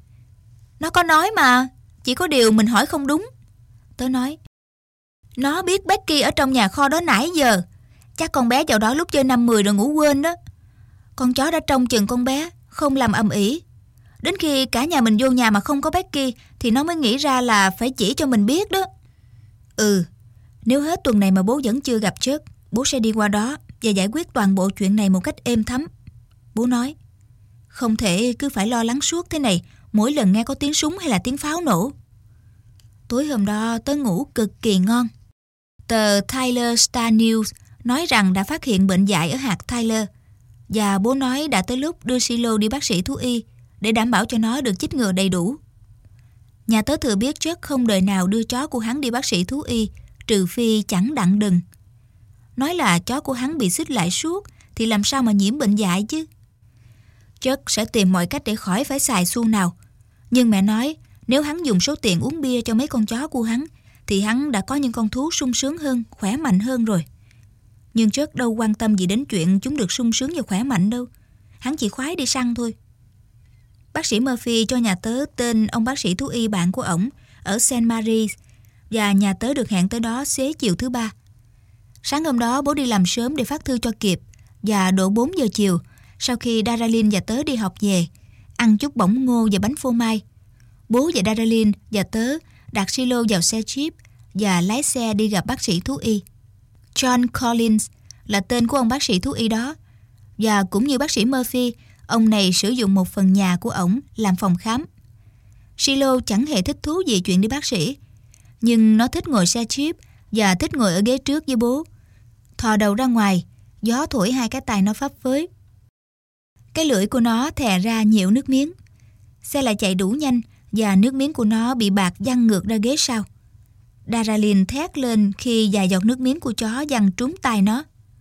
"Nó có nói mà, chỉ có điều mình hỏi không đúng," tớ nói. "Nó biết Becky ở trong nhà kho đó nãy giờ. Chắc con bé vào đó lúc chơi 5-10 rồi ngủ quên đó. Con chó đã trông chừng con bé, không làm ầm ĩ. Đến khi cả nhà mình vô nhà mà không có Becky thì nó mới nghĩ ra là phải chỉ cho mình biết đó." Nếu hết tuần này mà bố vẫn chưa gặp Chuck, bố sẽ đi qua đó và giải quyết toàn bộ chuyện này một cách êm thấm, bố nói. Không thể cứ phải lo lắng suốt thế này mỗi lần nghe có tiếng súng hay là tiếng pháo nổ. Tối hôm đó tớ ngủ cực kỳ ngon. Tờ Tyler Star News nói rằng đã phát hiện bệnh dại ở hạt Tyler, và bố nói đã tới lúc đưa Silo đi bác sĩ thú y để đảm bảo cho nó được chích ngừa đầy đủ. Nhà tớ thừa biết Chuck không đời nào đưa chó của hắn đi bác sĩ thú y, trừ phi chẳng đặng đừng. Nói là chó của hắn bị xích lại suốt thì làm sao mà nhiễm bệnh dại chứ. Chuck sẽ tìm mọi cách để khỏi phải xài xu nào. Nhưng mẹ nói nếu hắn dùng số tiền uống bia cho mấy con chó của hắn thì hắn đã có những con thú sung sướng hơn, khỏe mạnh hơn rồi. Nhưng Chuck đâu quan tâm gì đến chuyện chúng được sung sướng và khỏe mạnh đâu. Hắn chỉ khoái đi săn thôi. Bác sĩ Murphy cho nhà tớ tên ông bác sĩ thú y bạn của ổng ở St. Mary's, và nhà tớ được hẹn tới đó xế chiều thứ Ba. Sáng hôm đó bố đi làm sớm để phát thư cho kịp, và độ 4 giờ chiều, sau khi Daralyn và tớ đi học về, ăn chút bỏng ngô và bánh phô mai, bố và Daralyn và tớ đặt Silo vào xe Jeep và lái xe đi gặp bác sĩ thú y. John Collins là tên của ông bác sĩ thú y đó, và cũng như bác sĩ Murphy, ông này sử dụng một phần nhà của ổng làm phòng khám. Silo chẳng hề thích thú gì chuyện đi bác sĩ, nhưng nó thích ngồi xe Jeep và thích ngồi ở ghế trước với bố. Thò đầu ra ngoài, gió thổi hai cái tai nó phấp phới. Cái lưỡi của nó thè ra nhiều nước miếng. Xe lại chạy đủ nhanh và nước miếng của nó bị bạt văng ngược ra ghế sau. Daralyn thét lên khi vài giọt nước miếng của chó văng trúng tai nó.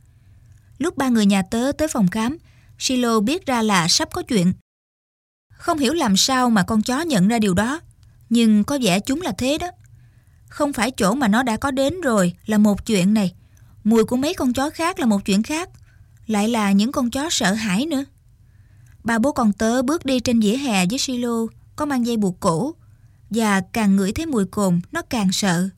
Lúc ba người nhà tớ tới phòng khám, Silo biết ra là sắp có chuyện. Không hiểu làm sao mà con chó nhận ra điều đó, nhưng có vẻ chúng là thế đó. Không phải chỗ mà nó đã có đến rồi là một chuyện này, mùi của mấy con chó khác là một chuyện khác, lại là những con chó sợ hãi nữa. Ba bố con tớ bước đi trên vỉa hè với Silo có mang dây buộc cổ, và càng ngửi thấy mùi cồn nó càng sợ.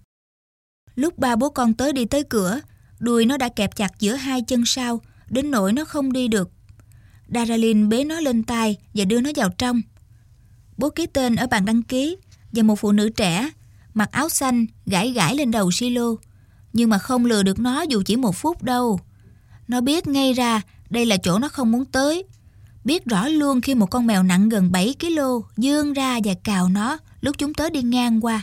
Lúc ba bố con tớ đi tới cửa, đuôi nó đã kẹp chặt giữa hai chân sau đến nỗi nó không đi được. Daralyn bế nó lên tay và đưa nó vào trong. Bố ký tên ở bàn đăng ký, và một phụ nữ trẻ mặc áo xanh gãi gãi lên đầu Silo, nhưng mà không lừa được nó dù chỉ 1 phút đâu. Nó biết ngay ra đây là chỗ nó không muốn tới, biết rõ luôn khi một con mèo nặng gần 7 kg vươn ra và cào nó lúc chúng tớ đi ngang qua.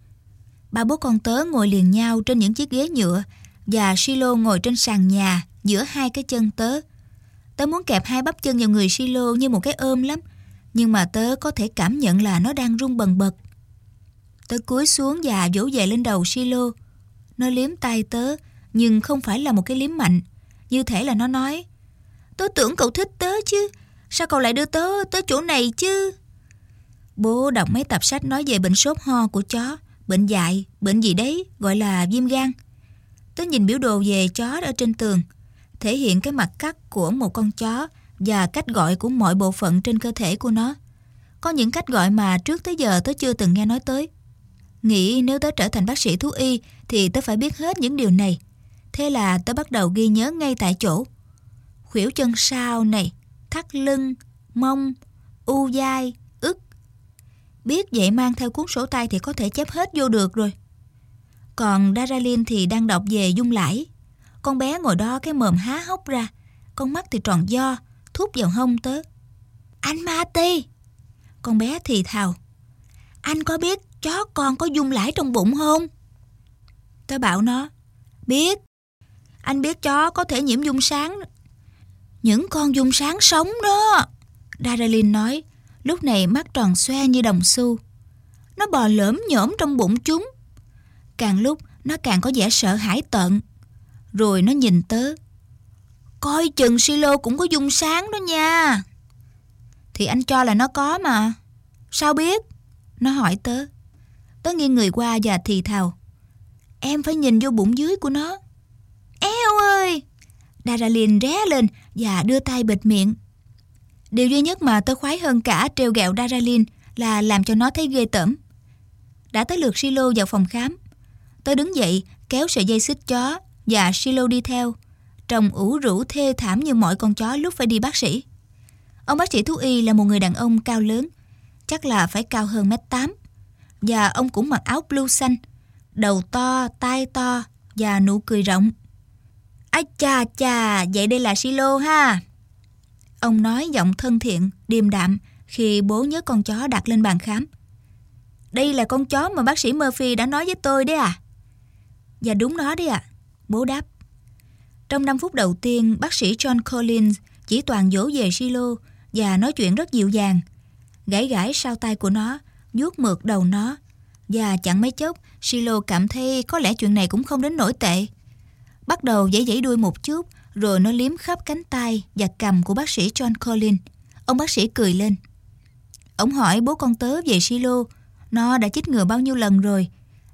Ba bố con tớ ngồi liền nhau trên những chiếc ghế nhựa, và Silo ngồi trên sàn nhà giữa hai cái chân tớ. Tớ muốn kẹp hai bắp chân vào người Silo như một cái ôm lắm, nhưng mà tớ có thể cảm nhận là nó đang run bần bật. Tớ cúi xuống và vỗ về lên đầu Silo. Nó liếm tay tớ, nhưng không phải là một cái liếm mạnh, như thể là nó nói: "Tớ tưởng cậu thích tớ chứ, sao cậu lại đưa tớ tới chỗ này chứ?" Bố đọc mấy tập sách nói về bệnh sốt ho của chó, bệnh dại, bệnh gì đấy gọi là viêm gan. Tớ nhìn biểu đồ về chó ở trên tường, thể hiện cái mặt cắt của một con chó và cách gọi của mọi bộ phận trên cơ thể của nó. Có những cách gọi mà trước tới giờ tớ chưa từng nghe nói tới. Nghĩ nếu tớ trở thành bác sĩ thú y thì tớ phải biết hết những điều này. Thế là tớ bắt đầu ghi nhớ ngay tại chỗ. Khuỷu chân sau này, thắt lưng, mông, u vai, ức. Biết vậy mang theo cuốn sổ tay thì có thể chép hết vô được rồi. Còn Daralyn thì đang đọc về dung lãi. Con bé ngồi đó cái mồm há hốc ra, con mắt thì tròn do, thúc vào hông tớ. "Anh Marty!" Con bé thì thào. "Anh có biết chó con có dung lãi trong bụng không?" Tớ bảo nó: "Biết. Anh biết chó có thể nhiễm dung sáng. Những con dung sáng sống đó," Daralyn nói, lúc này mắt tròn xoe như đồng xu. "Nó bò lởm nhởm trong bụng chúng." Càng lúc nó càng có vẻ sợ hãi tợn. Rồi nó nhìn tớ: "Coi chừng Silo cũng có dung sáng đó nha." "Thì anh cho là nó có mà." "Sao biết?" Nó hỏi tớ. Tớ nghiêng người qua và thì thào: "Em phải nhìn vô bụng dưới của nó." "Eo ơi!" Daralyn ré lên và đưa tay bịt miệng. Điều duy nhất mà tớ khoái hơn cả trêu ghẹo Daralyn là làm cho nó thấy ghê tởm. Đã tới lượt Silo vào phòng khám. Tớ đứng dậy kéo sợi dây xích chó, và Silo đi theo, trông ủ rũ thê thảm như mọi con chó lúc phải đi bác sĩ. Ông bác sĩ thú y là một người đàn ông cao lớn, chắc là phải cao hơn 1m8, và ông cũng mặc áo blue xanh, đầu to, tai to và nụ cười rộng. "Ái chà chà, vậy đây là Silo ha." Ông nói giọng thân thiện, điềm đạm khi bố nhấc con chó đặt lên bàn khám. "Đây là con chó mà bác sĩ Murphy đã nói với tôi đấy à?" "Dạ đúng đó đấy ạ," bố đáp. Trong 5 phút đầu tiên, bác sĩ John Collins chỉ toàn dỗ về Silo và nói chuyện rất dịu dàng, gãi gãi sau tai của nó, vuốt mượt đầu nó, và chẳng mấy chốc Silo cảm thấy có lẽ chuyện này cũng không đến nỗi tệ. Bắt đầu giãy giãy đuôi một chút, rồi nó liếm khắp cánh tay và cằm của bác sĩ John Collins. Ông bác sĩ cười lên. Ông hỏi bố con tớ về Silo, nó đã chích ngừa bao nhiêu lần rồi,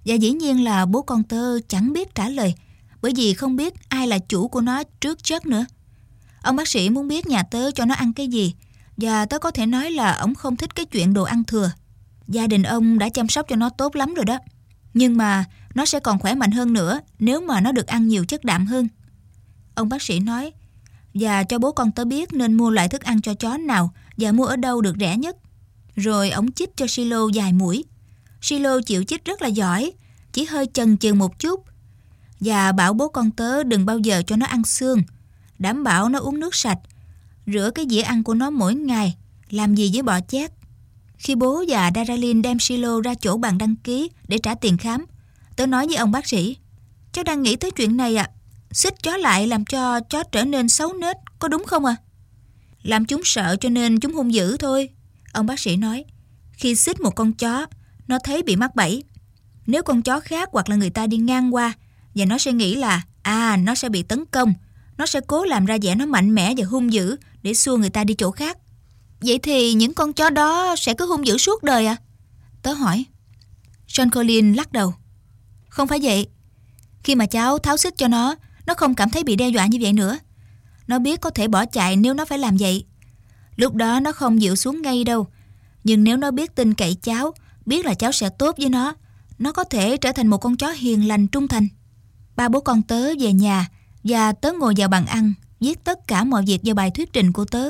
Và dĩ nhiên là bố con tớ chẳng biết trả lời, bởi vì không biết ai là chủ của nó trước Chuck nữa. Ông bác sĩ muốn biết nhà tớ cho nó ăn cái gì, và tớ có thể nói là ông không thích cái chuyện đồ ăn thừa. Gia đình ông đã chăm sóc cho nó tốt lắm rồi đó. Nhưng mà nó sẽ còn khỏe mạnh hơn nữa nếu mà nó được ăn nhiều chất đạm hơn. Ông bác sĩ nói, và cho bố con tớ biết nên mua loại thức ăn cho chó nào và mua ở đâu được rẻ nhất. Rồi ông chích cho Silo vài mũi. Silo chịu chích rất là giỏi, chỉ hơi chần chừ một chút. Và bảo bố con tớ đừng bao giờ cho nó ăn xương, đảm bảo nó uống nước sạch, rửa cái dĩa ăn của nó mỗi ngày, làm gì với bọ chét. Khi bố và Daralyn đem Silo ra chỗ bàn đăng ký để trả tiền khám, tớ nói với ông bác sĩ, cháu đang nghĩ tới chuyện này ạ. Xích chó lại làm cho chó trở nên xấu nết, có đúng không ạ? Làm chúng sợ cho nên chúng hung dữ thôi. Ông bác sĩ nói, khi xích một con chó, nó thấy bị mắc bẫy. Nếu con chó khác hoặc là người ta đi ngang qua, và nó sẽ nghĩ là nó sẽ bị tấn công, nó sẽ cố làm ra vẻ nó mạnh mẽ và hung dữ để xua người ta đi chỗ khác. Vậy thì những con chó đó sẽ cứ hung dữ suốt đời à? Tớ hỏi. John Collins lắc đầu. Không phải vậy. Khi mà cháu tháo xích cho nó không cảm thấy bị đe dọa như vậy nữa. Nó biết có thể bỏ chạy nếu nó phải làm vậy. Lúc đó nó không dịu xuống ngay đâu. Nhưng nếu nó biết tin cậy cháu, biết là cháu sẽ tốt với nó có thể trở thành một con chó hiền lành trung thành. Ba bố con tớ về nhà và tớ ngồi vào bàn ăn, viết tất cả mọi việc vào bài thuyết trình của tớ.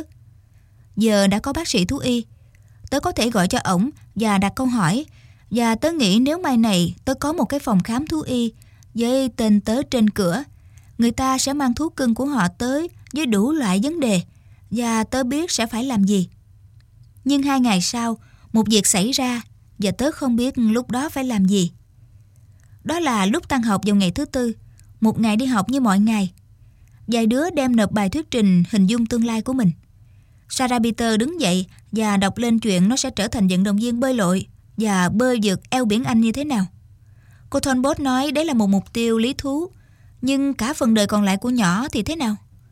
Giờ đã có bác sĩ thú y, tớ có thể gọi cho ổng và đặt câu hỏi. Và tớ nghĩ nếu mai này tớ có một cái phòng khám thú y với tên tớ trên cửa, người ta sẽ mang thú cưng của họ tới với đủ loại vấn đề, và tớ biết sẽ phải làm gì. Nhưng 2 ngày sau, một việc xảy ra và tớ không biết lúc đó phải làm gì. Đó là lúc tan học vào ngày thứ Tư, một ngày đi học như mọi ngày. Vài đứa đem nộp bài thuyết trình hình dung tương lai của mình. Sarah Peter đứng dậy và đọc lên chuyện nó sẽ trở thành vận động viên bơi lội và bơi vượt eo biển Anh như thế nào. Cô Thornbot nói đấy là một mục tiêu lý thú, nhưng cả phần đời còn lại của nhỏ thì thế nào?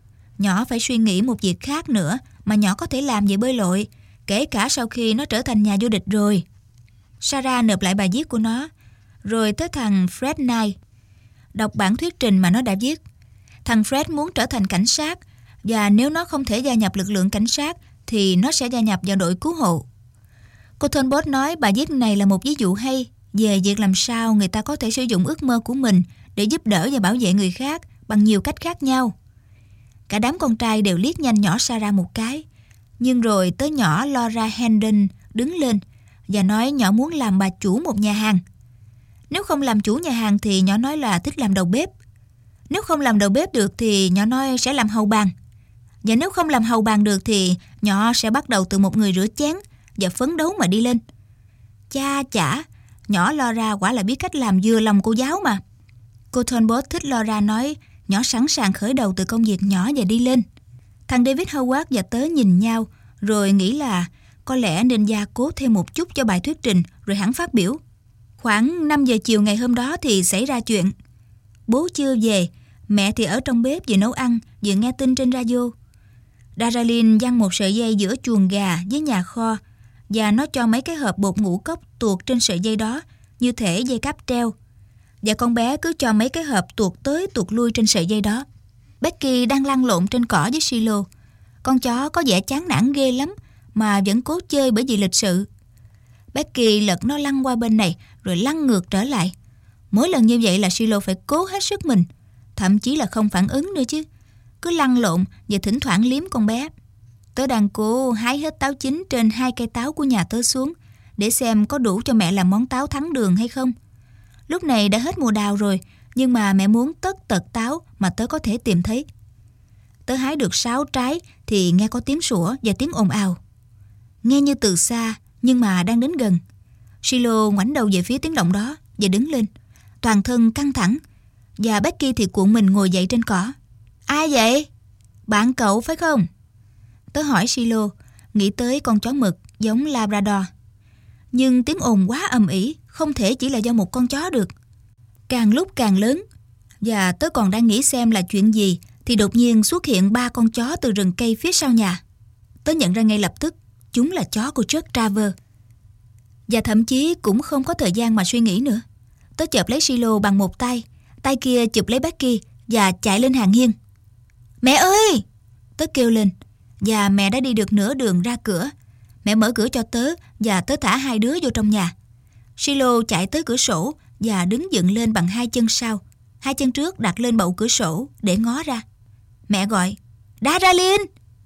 Nhỏ phải suy nghĩ một việc khác nữa mà nhỏ có thể làm về bơi lội, kể cả sau khi nó trở thành nhà vô địch rồi. Sarah nộp lại bài viết của nó, rồi tới thằng Fred Knight. Đọc bản thuyết trình mà nó đã viết. Thằng Fred muốn trở thành cảnh sát, và nếu nó không thể gia nhập lực lượng cảnh sát thì nó sẽ gia nhập vào đội cứu hộ. Cô Thornbot nói bài viết này là một ví dụ hay về việc làm sao người ta có thể sử dụng ước mơ của mình để giúp đỡ và bảo vệ người khác bằng nhiều cách khác nhau. Cả đám con trai đều liếc nhanh nhỏ Sarah một cái, nhưng rồi tới nhỏ Laura Hendon đứng lên và nói nhỏ muốn làm bà chủ một nhà hàng. Nếu không làm chủ nhà hàng thì nhỏ nói là thích làm đầu bếp. Nếu không làm đầu bếp được thì nhỏ nói sẽ làm hầu bàn. Và nếu không làm hầu bàn được thì nhỏ sẽ bắt đầu từ một người rửa chén và phấn đấu mà đi lên. Cha chả, nhỏ Laura quả là biết cách làm vừa lòng cô giáo mà. Cô Thornbot thích Laura nói nhỏ sẵn sàng khởi đầu từ công việc nhỏ và đi lên. Thằng David Howard và tớ nhìn nhau rồi nghĩ là có lẽ nên gia cố thêm một chút cho bài thuyết trình rồi hẳn phát biểu. Khoảng 5 giờ chiều ngày hôm đó thì xảy ra chuyện. Bố chưa về, mẹ thì ở trong bếp vừa nấu ăn vừa nghe tin trên radio. Daralyn giăng một sợi dây giữa chuồng gà với nhà kho, và nó cho mấy cái hộp bột ngũ cốc tuột trên sợi dây đó như thể dây cáp treo. Và con bé cứ cho mấy cái hộp tuột tới tuột lui trên sợi dây đó. Becky đang lăn lộn trên cỏ với Silo. Con chó có vẻ chán nản ghê lắm mà vẫn cố chơi bởi vì lịch sự. Becky lật nó lăn qua bên này rồi lăn ngược trở lại. Mỗi lần như vậy là Silo phải cố hết sức mình, thậm chí là không phản ứng nữa chứ, cứ lăn lộn và thỉnh thoảng liếm con bé. Tớ đang cố hái hết táo chín trên 2 cây táo của nhà tớ xuống để xem có đủ cho mẹ làm món táo thắng đường hay không. Lúc này đã hết mùa đào rồi, nhưng mà mẹ muốn tất tật táo mà tớ có thể tìm thấy. Tớ hái được 6 trái thì nghe có tiếng sủa và tiếng ồn ào. Nghe như từ xa nhưng mà đang đến gần. Silo ngoảnh đầu về phía tiếng động đó và đứng lên, toàn thân căng thẳng. Và Becky thì cuộn mình ngồi dậy trên cỏ. Ai vậy? Bạn cậu phải không? Tớ hỏi Silo, nghĩ tới con chó mực giống Labrador. Nhưng tiếng ồn quá ầm ĩ, không thể chỉ là do một con chó được. Càng lúc càng lớn, và tớ còn đang nghĩ xem là chuyện gì thì đột nhiên xuất hiện 3 con chó từ rừng cây phía sau nhà. Tớ nhận ra ngay lập tức chúng là chó của Chuck Travers. Và thậm chí cũng không có thời gian mà suy nghĩ nữa. Tớ chộp lấy Silo bằng một tay, tay kia chụp lấy Becky và chạy lên hàng hiên. Mẹ ơi! Tớ kêu lên, và mẹ đã đi được nửa đường ra cửa. Mẹ mở cửa cho tớ và tớ thả hai đứa vô trong nhà. Silo chạy tới cửa sổ và đứng dựng lên bằng hai chân sau, hai chân trước đặt lên bậu cửa sổ để ngó ra. Mẹ gọi, Daralyn!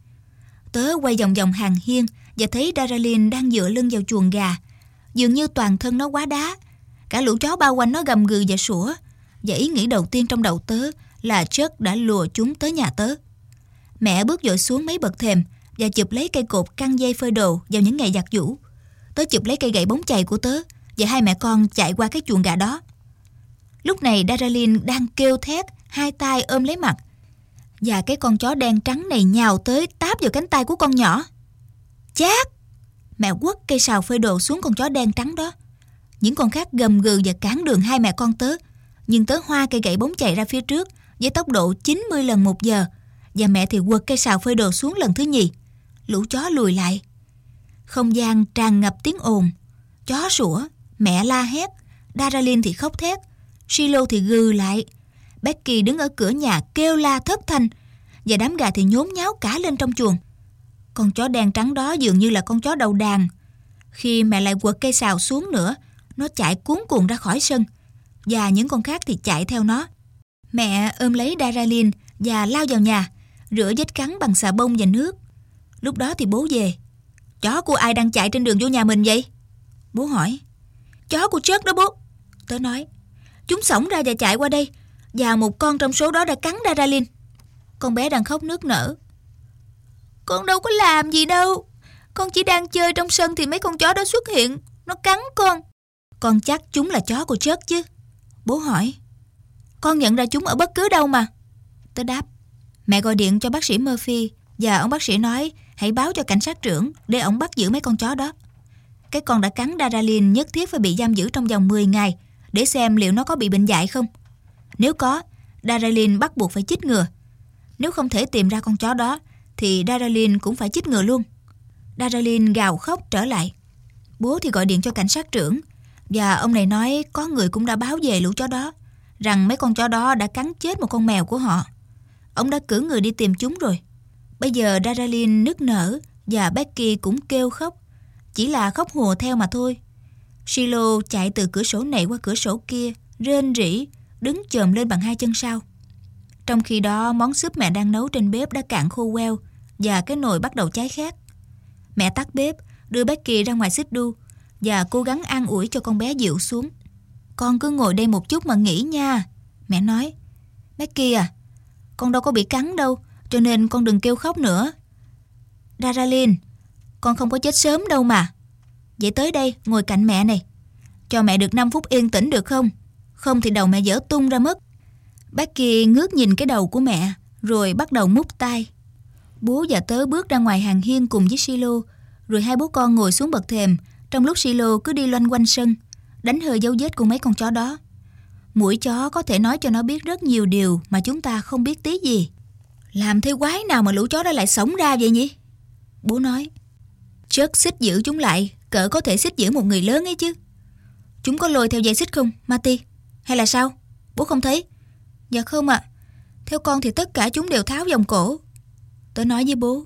Tớ quay vòng vòng hàng hiên và thấy Daralyn đang dựa lưng vào chuồng gà. Dường như toàn thân nó quá đá. Cả lũ chó bao quanh nó gầm gừ và sủa. Và ý nghĩ đầu tiên trong đầu tớ là Chuck đã lùa chúng tới nhà tớ. Mẹ bước vội xuống mấy bậc thềm và chụp lấy cây cột căng dây phơi đồ vào những ngày giặt giũ. Tớ chụp lấy cây gậy bóng chày của tớ và hai mẹ con chạy qua cái chuồng gà đó. Lúc này Daralyn đang kêu thét, hai tay ôm lấy mặt. Và cái con chó đen trắng này nhào tới táp vào cánh tay của con nhỏ. Chát! Mẹ quất cây sào phơi đồ xuống con chó đen trắng đó. Những con khác gầm gừ và cản đường hai mẹ con tớ. Nhưng tớ hoa cây gậy bóng chày ra phía trước với tốc độ 90 lần một giờ. Và mẹ thì quật cây sào phơi đồ xuống lần thứ nhì. Lũ chó lùi lại. Không gian tràn ngập tiếng ồn. Chó sủa, mẹ la hét, Daralyn thì khóc thét, Silo thì gừ lại. Becky đứng ở cửa nhà kêu la thất thanh. Và đám gà thì nhốn nháo cả lên trong chuồng. Con chó đen trắng đó dường như là con chó đầu đàn. Khi mẹ lại quật cây sào xuống nữa, nó chạy cuống cuồng ra khỏi sân. Và những con khác thì chạy theo nó. Mẹ ôm lấy Daralyn và lao vào nhà, rửa vết cắn bằng xà bông và nước. Lúc đó thì bố về. Chó của ai đang chạy trên đường vô nhà mình vậy? Bố hỏi. Chó của Chuck đó bố. Tớ nói. Chúng xổng ra và chạy qua đây. Và một con trong số đó đã cắn Daralyn. Con bé đang khóc nức nở. Con đâu có làm gì đâu. Con chỉ đang chơi trong sân thì mấy con chó đó xuất hiện. Nó cắn con. Con chắc chúng là chó của Chuck chứ? Bố hỏi. Con nhận ra chúng ở bất cứ đâu mà. Tớ đáp. Mẹ gọi điện cho bác sĩ Murphy. Và ông bác sĩ nói hãy báo cho cảnh sát trưởng để ông bắt giữ mấy con chó đó. Cái con đã cắn Daralyn nhất thiết phải bị giam giữ trong vòng 10 ngày để xem liệu nó có bị bệnh dại không. Nếu có, Daralyn bắt buộc phải chích ngừa. Nếu không thể tìm ra con chó đó thì Daralyn cũng phải chích ngừa luôn. Daralyn gào khóc trở lại. Bố thì gọi điện cho cảnh sát trưởng. Và ông này nói có người cũng đã báo về lũ chó đó, rằng mấy con chó đó đã cắn chết một con mèo của họ. Ông đã cử người đi tìm chúng rồi. Bây giờ Daralyn nức nở và Becky cũng kêu khóc. Chỉ là khóc hùa theo mà thôi. Silo chạy từ cửa sổ này qua cửa sổ kia, rên rỉ, đứng chồm lên bằng hai chân sau. Trong khi đó món súp mẹ đang nấu trên bếp đã cạn khô queo và cái nồi bắt đầu cháy khét. Mẹ tắt bếp, đưa Becky ra ngoài xích đu và cố gắng an ủi cho con bé dịu xuống. Con cứ ngồi đây một chút mà nghỉ nha, mẹ nói. Becky à, con đâu có bị cắn đâu, cho nên con đừng kêu khóc nữa. Daralyn, con không có chết sớm đâu mà. Vậy tới đây, ngồi cạnh mẹ này. Cho mẹ được 5 phút yên tĩnh được không? Không thì đầu mẹ dở tung ra mất. Becky ngước nhìn cái đầu của mẹ, rồi bắt đầu mút tai. Bố và tớ bước ra ngoài hàng hiên cùng với Silo, rồi hai bố con ngồi xuống bậc thềm, trong lúc Silo cứ đi loanh quanh sân, đánh hơi dấu vết của mấy con chó đó. Mũi chó có thể nói cho nó biết rất nhiều điều mà chúng ta không biết tí gì. Làm thế quái nào mà lũ chó đó lại xổng ra vậy nhỉ? Bố nói. Chuck xích giữ chúng lại, cỡ có thể xích giữ một người lớn ấy chứ. Chúng có lôi theo dây xích không, Marty? Hay là sao? Bố không thấy. Dạ không ạ. Theo con thì tất cả chúng đều tháo vòng cổ. Tớ nói với bố.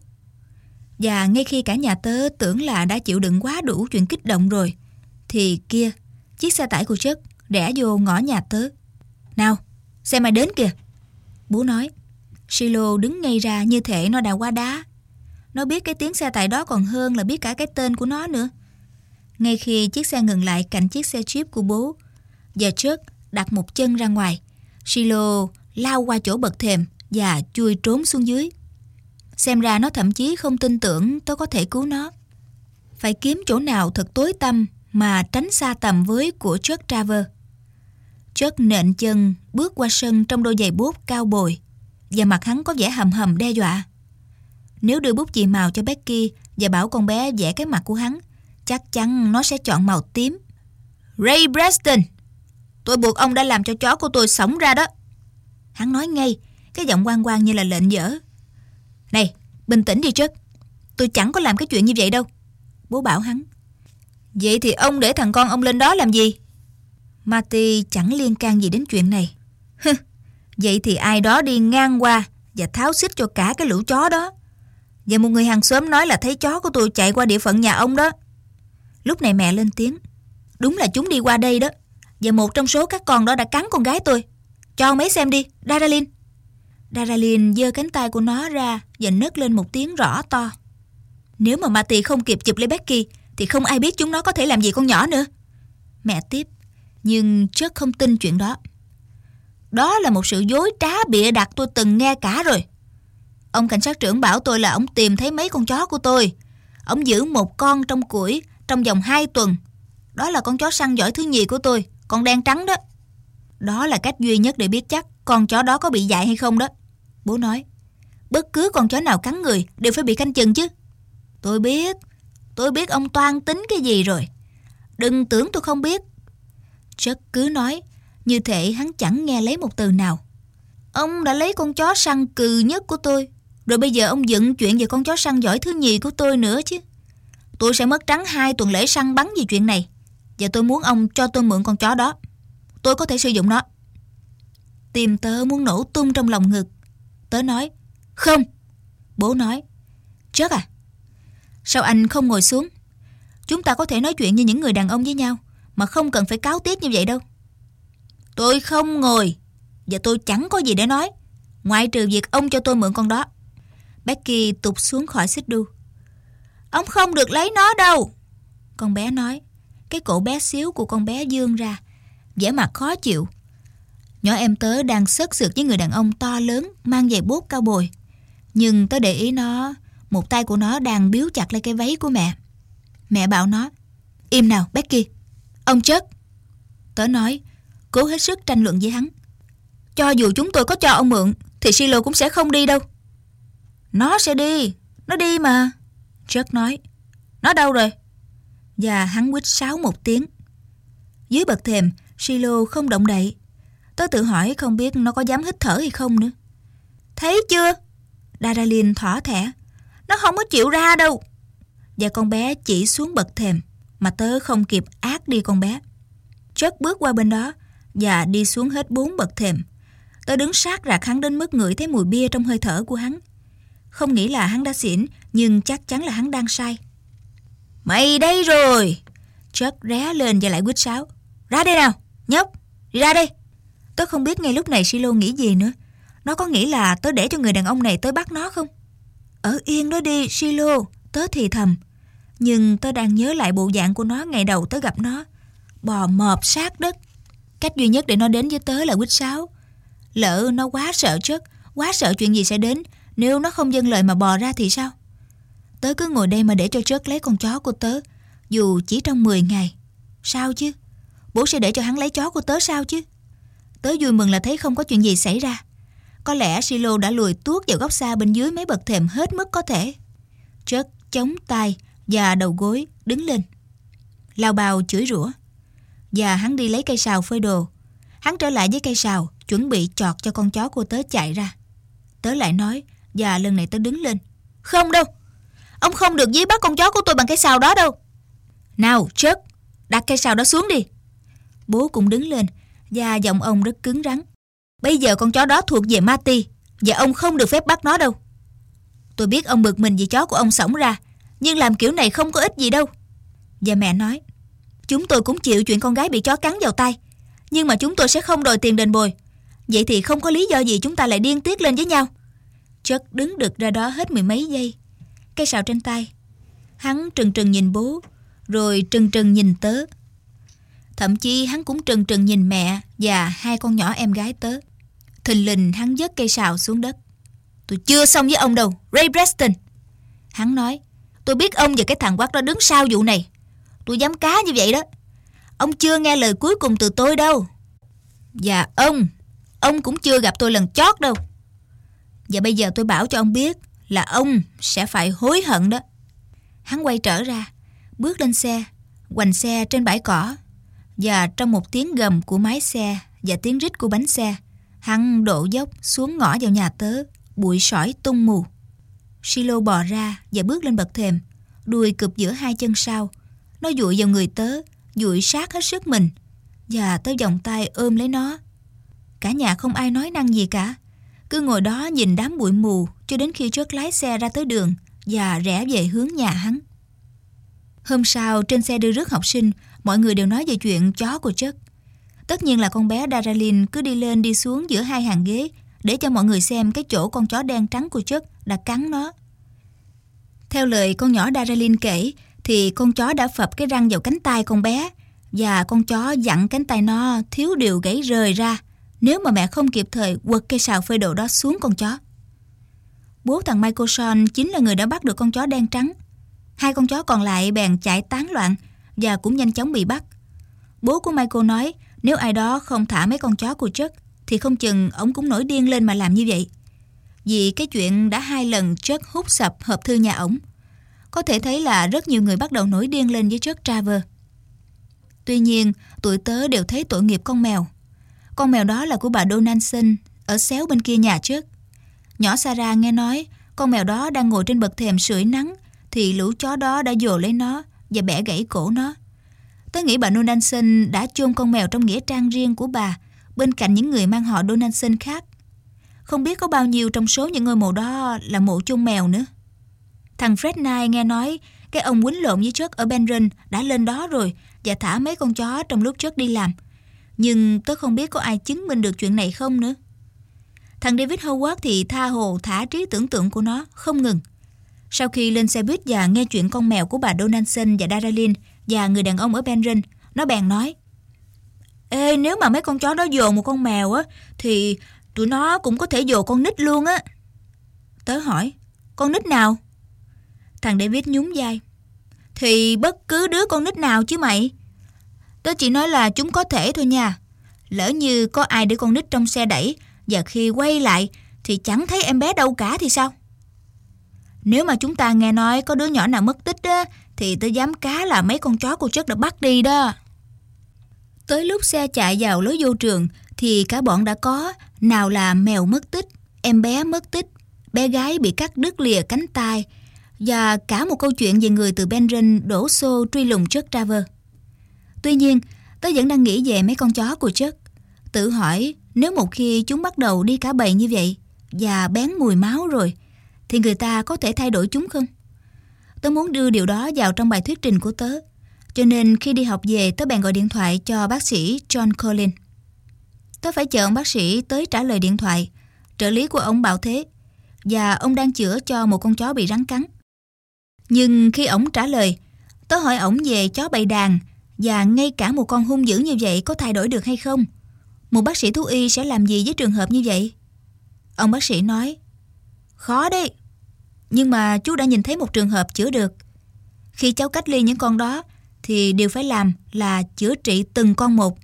Và ngay khi cả nhà tớ tưởng là đã chịu đựng quá đủ chuyện kích động rồi, thì kia, chiếc xe tải của Chuck rẽ vô ngõ nhà tớ. Nào, xe mày đến kìa, bố nói. Silo đứng ngay ra như thể nó đã quá đá. Nó biết cái tiếng xe tải đó còn hơn là biết cả cái tên của nó nữa. Ngay khi chiếc xe ngừng lại cạnh chiếc xe Jeep của bố, và Chuck đặt một chân ra ngoài, Silo lao qua chỗ bậc thềm và chui trốn xuống dưới. Xem ra nó thậm chí không tin tưởng tôi có thể cứu nó. Phải kiếm chỗ nào thật tối tăm mà tránh xa tầm với của Chuck Travers. Chuck nện chân bước qua sân trong đôi giày bốt cao bồi, và mặt hắn có vẻ hầm hầm đe dọa. Nếu đưa bút chì màu cho Becky và bảo con bé vẽ cái mặt của hắn, chắc chắn nó sẽ chọn màu tím. Ray Preston, tôi buộc ông đã làm cho chó của tôi xổng ra đó. Hắn nói ngay, cái giọng oang oang như là lệnh dở. Này, bình tĩnh đi Chuck, tôi chẳng có làm cái chuyện như vậy đâu, bố bảo hắn. Vậy thì ông để thằng con ông lên đó làm gì? Marty chẳng liên can gì đến chuyện này. Vậy thì ai đó đi ngang qua và tháo xích cho cả cái lũ chó đó. Và một người hàng xóm nói là thấy chó của tôi chạy qua địa phận nhà ông đó. Lúc này mẹ lên tiếng. Đúng là chúng đi qua đây đó. Và một trong số các con đó đã cắn con gái tôi. Cho ông ấy xem đi, Daralyn. Daralyn giơ cánh tay của nó ra và nấc lên một tiếng rõ to. Nếu mà Marty không kịp chụp lấy Becky thì không ai biết chúng nó có thể làm gì con nhỏ nữa. Mẹ tiếp. Nhưng Chuck không tin chuyện đó. Đó là một sự dối trá bịa đặt tôi từng nghe cả rồi. Ông cảnh sát trưởng bảo tôi là ông tìm thấy mấy con chó của tôi. Ông giữ một con trong củi trong vòng 2 tuần. Đó là con chó săn giỏi thứ nhì của tôi, con đen trắng đó. Đó là cách duy nhất để biết chắc con chó đó có bị dại hay không đó. Bố nói. Bất cứ con chó nào cắn người đều phải bị canh chừng chứ. Tôi biết ông toan tính cái gì rồi. Đừng tưởng tôi không biết. Chuck cứ nói, như thể hắn chẳng nghe lấy một từ nào. Ông đã lấy con chó săn cừ nhất của tôi, rồi bây giờ ông dựng chuyện về con chó săn giỏi thứ nhì của tôi nữa chứ. Tôi sẽ mất trắng 2 tuần lễ săn bắn vì chuyện này. Và tôi muốn ông cho tôi mượn con chó đó. Tôi có thể sử dụng nó. Tim tớ muốn nổ tung trong lòng ngực. Tớ nói, không. Bố nói, Chuck à, sao anh không ngồi xuống? Chúng ta có thể nói chuyện như những người đàn ông với nhau, mà không cần phải cáo tiết như vậy đâu. Tôi không ngồi. Và tôi chẳng có gì để nói, ngoại trừ việc ông cho tôi mượn con đó. Becky tụt xuống khỏi xích đu. Ông không được lấy nó đâu, con bé nói. Cái cổ bé xíu của con bé vươn ra, vẻ mặt khó chịu. Nhỏ em tớ đang xất xược với người đàn ông to lớn mang giày bốt cao bồi. Nhưng tớ để ý nó, một tay của nó đang biếu chặt lấy cái váy của mẹ. Mẹ bảo nó, im nào Becky. Ông Chuck, tớ nói, cố hết sức tranh luận với hắn. Cho dù chúng tôi có cho ông mượn thì Silo cũng sẽ không đi đâu. Nó sẽ đi, nó đi mà, Chuck nói. Nó đâu rồi? Và hắn huýt sáo một tiếng. Dưới bậc thềm, Silo không động đậy. Tớ tự hỏi không biết nó có dám hít thở hay không nữa. Thấy chưa? Daralyn thỏ thẻ. Nó không có chịu ra đâu. Và con bé chỉ xuống bậc thềm, mà tớ không kịp át đi con bé. Chuck bước qua bên đó và đi xuống hết 4 bậc thềm. Tớ đứng sát rạc hắn đến mức ngửi thấy mùi bia trong hơi thở của hắn. Không nghĩ là hắn đã xỉn, nhưng chắc chắn là hắn đang say. Mày đây rồi! Chuck ré lên và lại huýt sáo. Ra đây nào, nhóc, đi ra đây. Tớ không biết ngay lúc này Silo nghĩ gì nữa. Nó có nghĩ là tớ để cho người đàn ông này tới bắt nó không? Ở yên đó đi, Silo, tớ thì thầm. Nhưng tớ đang nhớ lại bộ dạng của nó ngày đầu tớ gặp nó. Bò mọp sát đất. Cách duy nhất để nó đến với tớ là huýt sáo. Lỡ nó quá sợ Chuck, quá sợ chuyện gì sẽ đến nếu nó không vâng lời mà bò ra thì sao? Tớ cứ ngồi đây mà để cho Chuck lấy con chó của tớ, dù chỉ trong 10 ngày. Sao chứ? Bố sẽ để cho hắn lấy chó của tớ sao chứ? Tớ vui mừng là thấy không có chuyện gì xảy ra. Có lẽ Silo đã lùi tuốt vào góc xa bên dưới mấy bậc thềm hết mức có thể. Chuck chống tay và đầu gối đứng lên, lao bào chửi rủa. Và hắn đi lấy cây sào phơi đồ. Hắn trở lại với cây sào, chuẩn bị chọt cho con chó của tớ chạy ra. Tớ lại nói, và lần này tớ đứng lên. Không đâu, ông không được dí bắt con chó của tôi bằng cây sào đó đâu. Nào Chuck, đặt cây sào đó xuống đi. Bố cũng đứng lên, và giọng ông rất cứng rắn. Bây giờ con chó đó thuộc về Marty, và ông không được phép bắt nó đâu. Tôi biết ông bực mình vì chó của ông xổng ra, nhưng làm kiểu này không có ích gì đâu. Và mẹ nói, chúng tôi cũng chịu chuyện con gái bị chó cắn vào tay, nhưng mà chúng tôi sẽ không đòi tiền đền bồi. Vậy thì không có lý do gì chúng ta lại điên tiết lên với nhau. Chuck đứng đực ra đó hết 10 mấy giây, cây sào trên tay. Hắn trừng trừng nhìn bố, rồi trừng trừng nhìn tớ. Thậm chí hắn cũng trừng trừng nhìn mẹ và 2 con nhỏ em gái tớ. Thình lình hắn vớt cây sào xuống đất. Tôi chưa xong với ông đâu, Ray Preston. Hắn nói, tôi biết ông và cái thằng quắc đó đứng sau vụ này. Tôi dám cá như vậy đó. Ông chưa nghe lời cuối cùng từ tôi đâu. Và ông cũng chưa gặp tôi lần chót đâu. Và bây giờ tôi bảo cho ông biết là ông sẽ phải hối hận đó. Hắn quay trở ra, bước lên xe, hoành xe trên bãi cỏ. Và trong một tiếng gầm của máy xe và tiếng rít của bánh xe, hắn đổ dốc xuống ngõ vào nhà tớ, bụi sỏi tung mù. Silo bò ra và bước lên bậc thềm, đuôi cụp giữa 2 chân sau. Nó dụi vào người tớ, dụi sát hết sức mình. và tớ vòng tay ôm lấy nó. Cả nhà không ai nói năng gì cả, cứ ngồi đó nhìn đám bụi mù cho đến khi Chuck lái xe ra tới đường và rẽ về hướng nhà hắn. Hôm sau, trên xe đưa rước học sinh, mọi người đều nói về chuyện chó của Chuck. Tất nhiên là con bé Daralyn cứ đi lên đi xuống giữa hai hàng ghế để cho mọi người xem cái chỗ con chó đen trắng của Chuck đã cắn nó. Theo lời con nhỏ Daralyn kể thì con chó đã phập cái răng vào cánh tay con bé, và con chó dặn cánh tay nó thiếu điều gãy rời ra nếu mà mẹ không kịp thời quật cây sào phơi đồ đó xuống con chó. Bố thằng Michael Sean chính là người đã bắt được con chó đen trắng. Hai con chó còn lại bèn chạy tán loạn và cũng nhanh chóng bị bắt. Bố của Michael nói nếu ai đó không thả mấy con chó của Chuck thì không chừng ổng cũng nổi điên lên mà làm như vậy. Vì cái chuyện đã 2 lần Chuck hút sập hộp thư nhà ổng, có thể thấy là rất nhiều người bắt đầu nổi điên lên với Chuck Traver. Tuy nhiên, tụi tớ đều thấy tội nghiệp con mèo. Con mèo đó là của bà Donaldson ở xéo bên kia nhà Chuck. Nhỏ Sarah nghe nói con mèo đó đang ngồi trên bậc thềm sưởi nắng thì lũ chó đó đã dồ lấy nó và bẻ gãy cổ nó. Tớ nghĩ bà Donaldson đã chôn con mèo trong nghĩa trang riêng của bà bên cạnh những người mang họ Donaldson khác. Không biết có bao nhiêu trong số những ngôi mộ đó là mộ chôn mèo nữa. Thằng Fred Knight nghe nói cái ông quýnh lộn với Chuck ở Benron đã lên đó rồi và thả mấy con chó trong lúc Chuck đi làm. Nhưng tớ không biết có ai chứng minh được chuyện này không nữa. Thằng David Howard thì tha hồ thả trí tưởng tượng của nó không ngừng. Sau khi lên xe buýt và nghe chuyện con mèo của bà Donaldson và Daralyn và người đàn ông ở Benron, nó bèn nói: Ê, nếu mà mấy con chó đó dồ một con mèo á thì tụi nó cũng có thể dồ con nít luôn á. Tớ hỏi: Con nít nào? Thằng David nhún vai: Thì bất cứ đứa con nít nào chứ mày. Tớ chỉ nói là chúng có thể thôi nha. Lỡ như có ai để con nít trong xe đẩy và khi quay lại thì chẳng thấy em bé đâu cả thì sao? Nếu mà chúng ta nghe nói có đứa nhỏ nào mất tích á, thì tớ dám cá là mấy con chó của Chuck đã bắt đi đó. Tới lúc xe chạy vào lối vô trường thì cả bọn đã có nào là mèo mất tích, em bé mất tích, bé gái bị cắt đứt lìa cánh tay và cả một câu chuyện về người từ Benron đổ xô truy lùng Chuck Traver. Tuy nhiên, tớ vẫn đang nghĩ về mấy con chó của Chuck, tự hỏi nếu một khi chúng bắt đầu đi cả bầy như vậy và bén mùi máu rồi thì người ta có thể thay đổi chúng không? Tớ muốn đưa điều đó vào trong bài thuyết trình của tớ, cho nên khi đi học về tớ bèn gọi điện thoại cho bác sĩ John Collins. Tớ phải chờ ông bác sĩ tới trả lời điện thoại. Trợ lý của ông bảo thế, và ông đang chữa cho một con chó bị rắn cắn. Nhưng khi ông trả lời, tớ hỏi ông về chó bầy đàn và ngay cả một con hung dữ như vậy có thay đổi được hay không? Một bác sĩ thú y sẽ làm gì với trường hợp như vậy? Ông bác sĩ nói: Khó đấy, nhưng mà chú đã nhìn thấy một trường hợp chữa được. Khi cháu cách ly những con đó thì điều phải làm là chữa trị từng con một.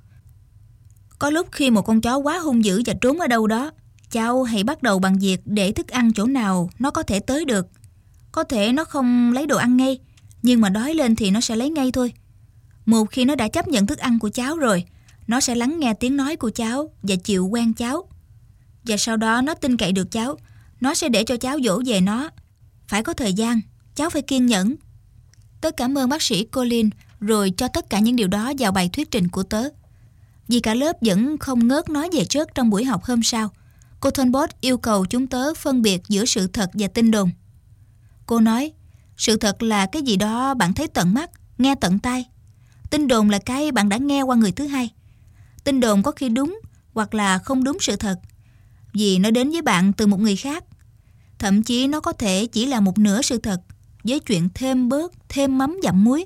Có lúc khi một con chó quá hung dữ và trốn ở đâu đó, cháu hãy bắt đầu bằng việc để thức ăn chỗ nào nó có thể tới được. Có thể nó không lấy đồ ăn ngay, nhưng mà đói lên thì nó sẽ lấy ngay thôi. Một khi nó đã chấp nhận thức ăn của cháu rồi, nó sẽ lắng nghe tiếng nói của cháu và chịu quen cháu. Và sau đó nó tin cậy được cháu, nó sẽ để cho cháu dỗ về nó. Phải có thời gian, cháu phải kiên nhẫn. Tớ cảm ơn bác sĩ Colin rồi cho tất cả những điều đó vào bài thuyết trình của tớ. Vì cả lớp vẫn không ngớt nói về Chuck trong buổi học hôm sau, cô Thornbot yêu cầu chúng tớ phân biệt giữa sự thật và tin đồn. Cô nói, sự thật là cái gì đó bạn thấy tận mắt, nghe tận tai. Tin đồn là cái bạn đã nghe qua người thứ hai. Tin đồn có khi đúng hoặc là không đúng sự thật, vì nó đến với bạn từ một người khác. Thậm chí nó có thể chỉ là một nửa sự thật, với chuyện thêm bớt, thêm mắm dặm muối.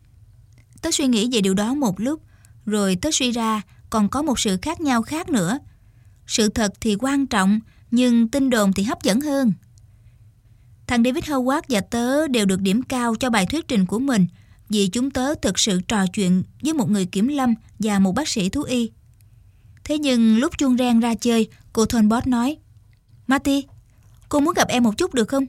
Tớ suy nghĩ về điều đó một lúc, rồi tớ suy ra còn có một sự khác nhau khác nữa. Sự thật thì quan trọng, nhưng tin đồn thì hấp dẫn hơn. Thằng David Howard và tớ đều được điểm cao cho bài thuyết trình của mình, vì chúng tớ thực sự trò chuyện với một người kiểm lâm và một bác sĩ thú y. Thế nhưng lúc chuông reng ra chơi, cô Thornbot nói, Marty, cô muốn gặp em một chút được không?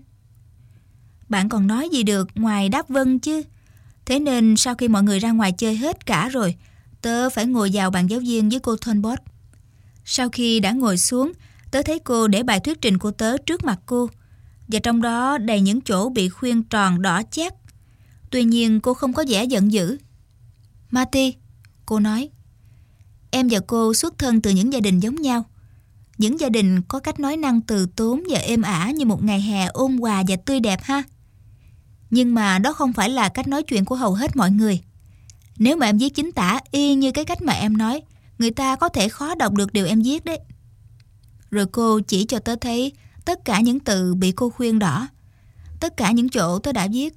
Bạn còn nói gì được ngoài đáp vâng chứ. Thế nên sau khi mọi người ra ngoài chơi hết cả rồi, tớ phải ngồi vào bàn giáo viên với cô Thornbot. Sau khi đã ngồi xuống, tớ thấy cô để bài thuyết trình của tớ trước mặt cô, và trong đó đầy những chỗ bị khuyên tròn đỏ chét. Tuy nhiên cô không có vẻ giận dữ. Marty, cô nói, Em và cô xuất thân từ những gia đình giống nhau. Những gia đình có cách nói năng từ tốn và êm ả như một ngày hè ôn hòa và tươi đẹp ha. Nhưng mà đó không phải là cách nói chuyện của hầu hết mọi người. Nếu mà em viết chính tả y như cái cách mà em nói, người ta có thể khó đọc được điều em viết đấy. Rồi cô chỉ cho tớ thấy tất cả những từ bị cô khuyên đỏ. Tất cả những chỗ tớ đã viết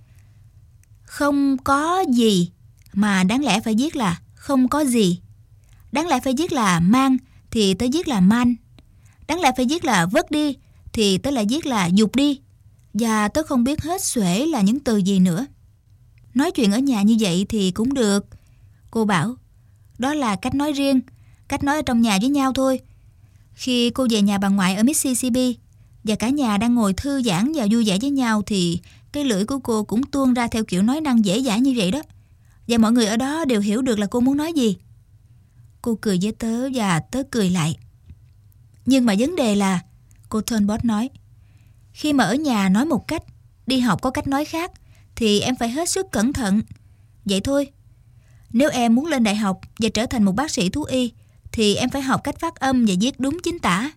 không có gì mà đáng lẽ phải viết là không có gì. Đáng lẽ phải viết là mang thì tớ viết là man. Đáng lẽ phải viết là vớt đi thì tớ lại viết là dục đi. Và tớ không biết hết xuể là những từ gì nữa. Nói chuyện ở nhà như vậy thì cũng được. Cô bảo đó là cách nói riêng, cách nói ở trong nhà với nhau thôi. Khi cô về nhà bà ngoại ở Mississippi và cả nhà đang ngồi thư giãn và vui vẻ với nhau thì cái lưỡi của cô cũng tuôn ra theo kiểu nói năng dễ dãi như vậy đó. Và mọi người ở đó đều hiểu được là cô muốn nói gì. Cô cười với tớ và tớ cười lại. Nhưng mà vấn đề là, cô Turnbull nói, khi mà ở nhà nói một cách, đi học có cách nói khác, thì em phải hết sức cẩn thận. Vậy thôi. Nếu em muốn lên đại học và trở thành một bác sĩ thú y, thì em phải học cách phát âm và viết đúng chính tả.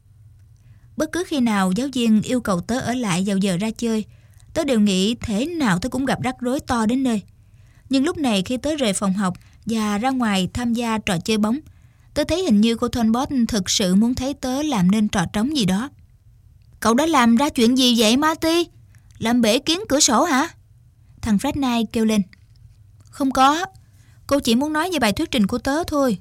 Bất cứ khi nào giáo viên yêu cầu tớ ở lại vào giờ ra chơi, tớ đều nghĩ thế nào tớ cũng gặp rắc rối to đến nơi. Nhưng lúc này khi tớ rời phòng học và ra ngoài tham gia trò chơi bóng, tớ thấy hình như cô Thornbot thực sự muốn thấy tớ làm nên trò trống gì đó. Cậu đã làm ra chuyện gì vậy Marty? Làm bể kiến cửa sổ hả? Thằng Fred Knight kêu lên. Không có, cô chỉ muốn nói về bài thuyết trình của tớ thôi.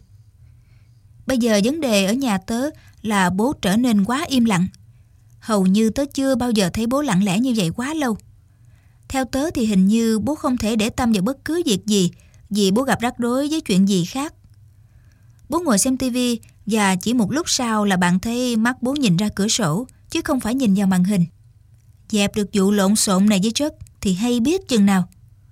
Bây giờ vấn đề ở nhà tớ là bố trở nên quá im lặng. Hầu như tớ chưa bao giờ thấy bố lặng lẽ như vậy quá lâu. Theo tớ thì hình như bố không thể để tâm vào bất cứ việc gì vì bố gặp rắc rối với chuyện gì khác. Bố ngồi xem tivi và chỉ một lúc sau là bạn thấy mắt bố nhìn ra cửa sổ chứ không phải nhìn vào màn hình. Dẹp được vụ lộn xộn này với Chuck thì hay biết chừng nào.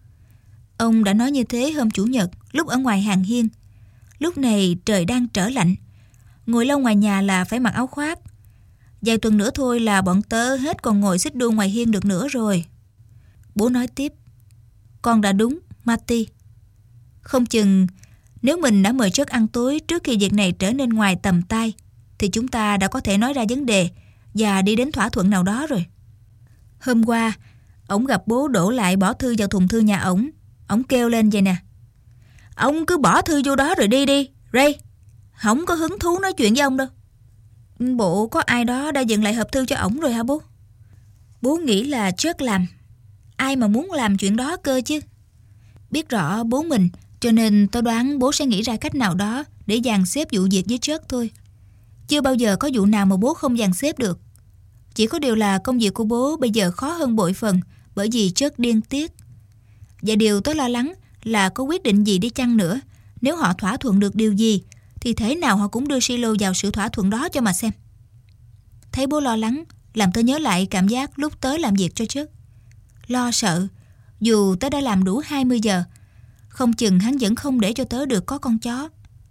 Ông đã nói như thế hôm Chủ nhật lúc ở ngoài hàng hiên. Lúc này trời đang trở lạnh. Ngồi lâu ngoài nhà là phải mặc áo khoác. Vài tuần nữa thôi là bọn tớ hết còn ngồi xích đu ngoài hiên được nữa rồi. Bố nói tiếp. Con đã đúng, Marty. Không chừng nếu mình đã mời Chuck ăn tối trước khi việc này trở nên ngoài tầm tay thì chúng ta đã có thể nói ra vấn đề và đi đến thỏa thuận nào đó rồi. Hôm qua, ổng gặp bố đổ lại bỏ thư vào thùng thư nhà ổng. Ổng kêu lên vậy nè. Ông cứ bỏ thư vô đó rồi đi đi, Ray. Không có hứng thú nói chuyện với ông đâu. Bộ có ai đó đã dựng lại hộp thư cho ổng rồi hả bố? Bố nghĩ là Chuck làm. Ai mà muốn làm chuyện đó cơ chứ. Biết rõ bố mình, cho nên tôi đoán bố sẽ nghĩ ra cách nào đó để dàn xếp vụ việc với Chuck thôi. Chưa bao giờ có vụ nào mà bố không dàn xếp được. Chỉ có điều là công việc của bố bây giờ khó hơn bội phần bởi vì Chuck điên tiết. Và điều tôi lo lắng là có quyết định gì đi chăng nữa, nếu họ thỏa thuận được điều gì thì thế nào họ cũng đưa Silo vào sự thỏa thuận đó cho mà xem. Thấy bố lo lắng làm tôi nhớ lại cảm giác lúc tớ làm việc cho Chuck. Lo sợ, dù tớ đã làm đủ 20 giờ, không chừng hắn vẫn không để cho tớ được có con chó.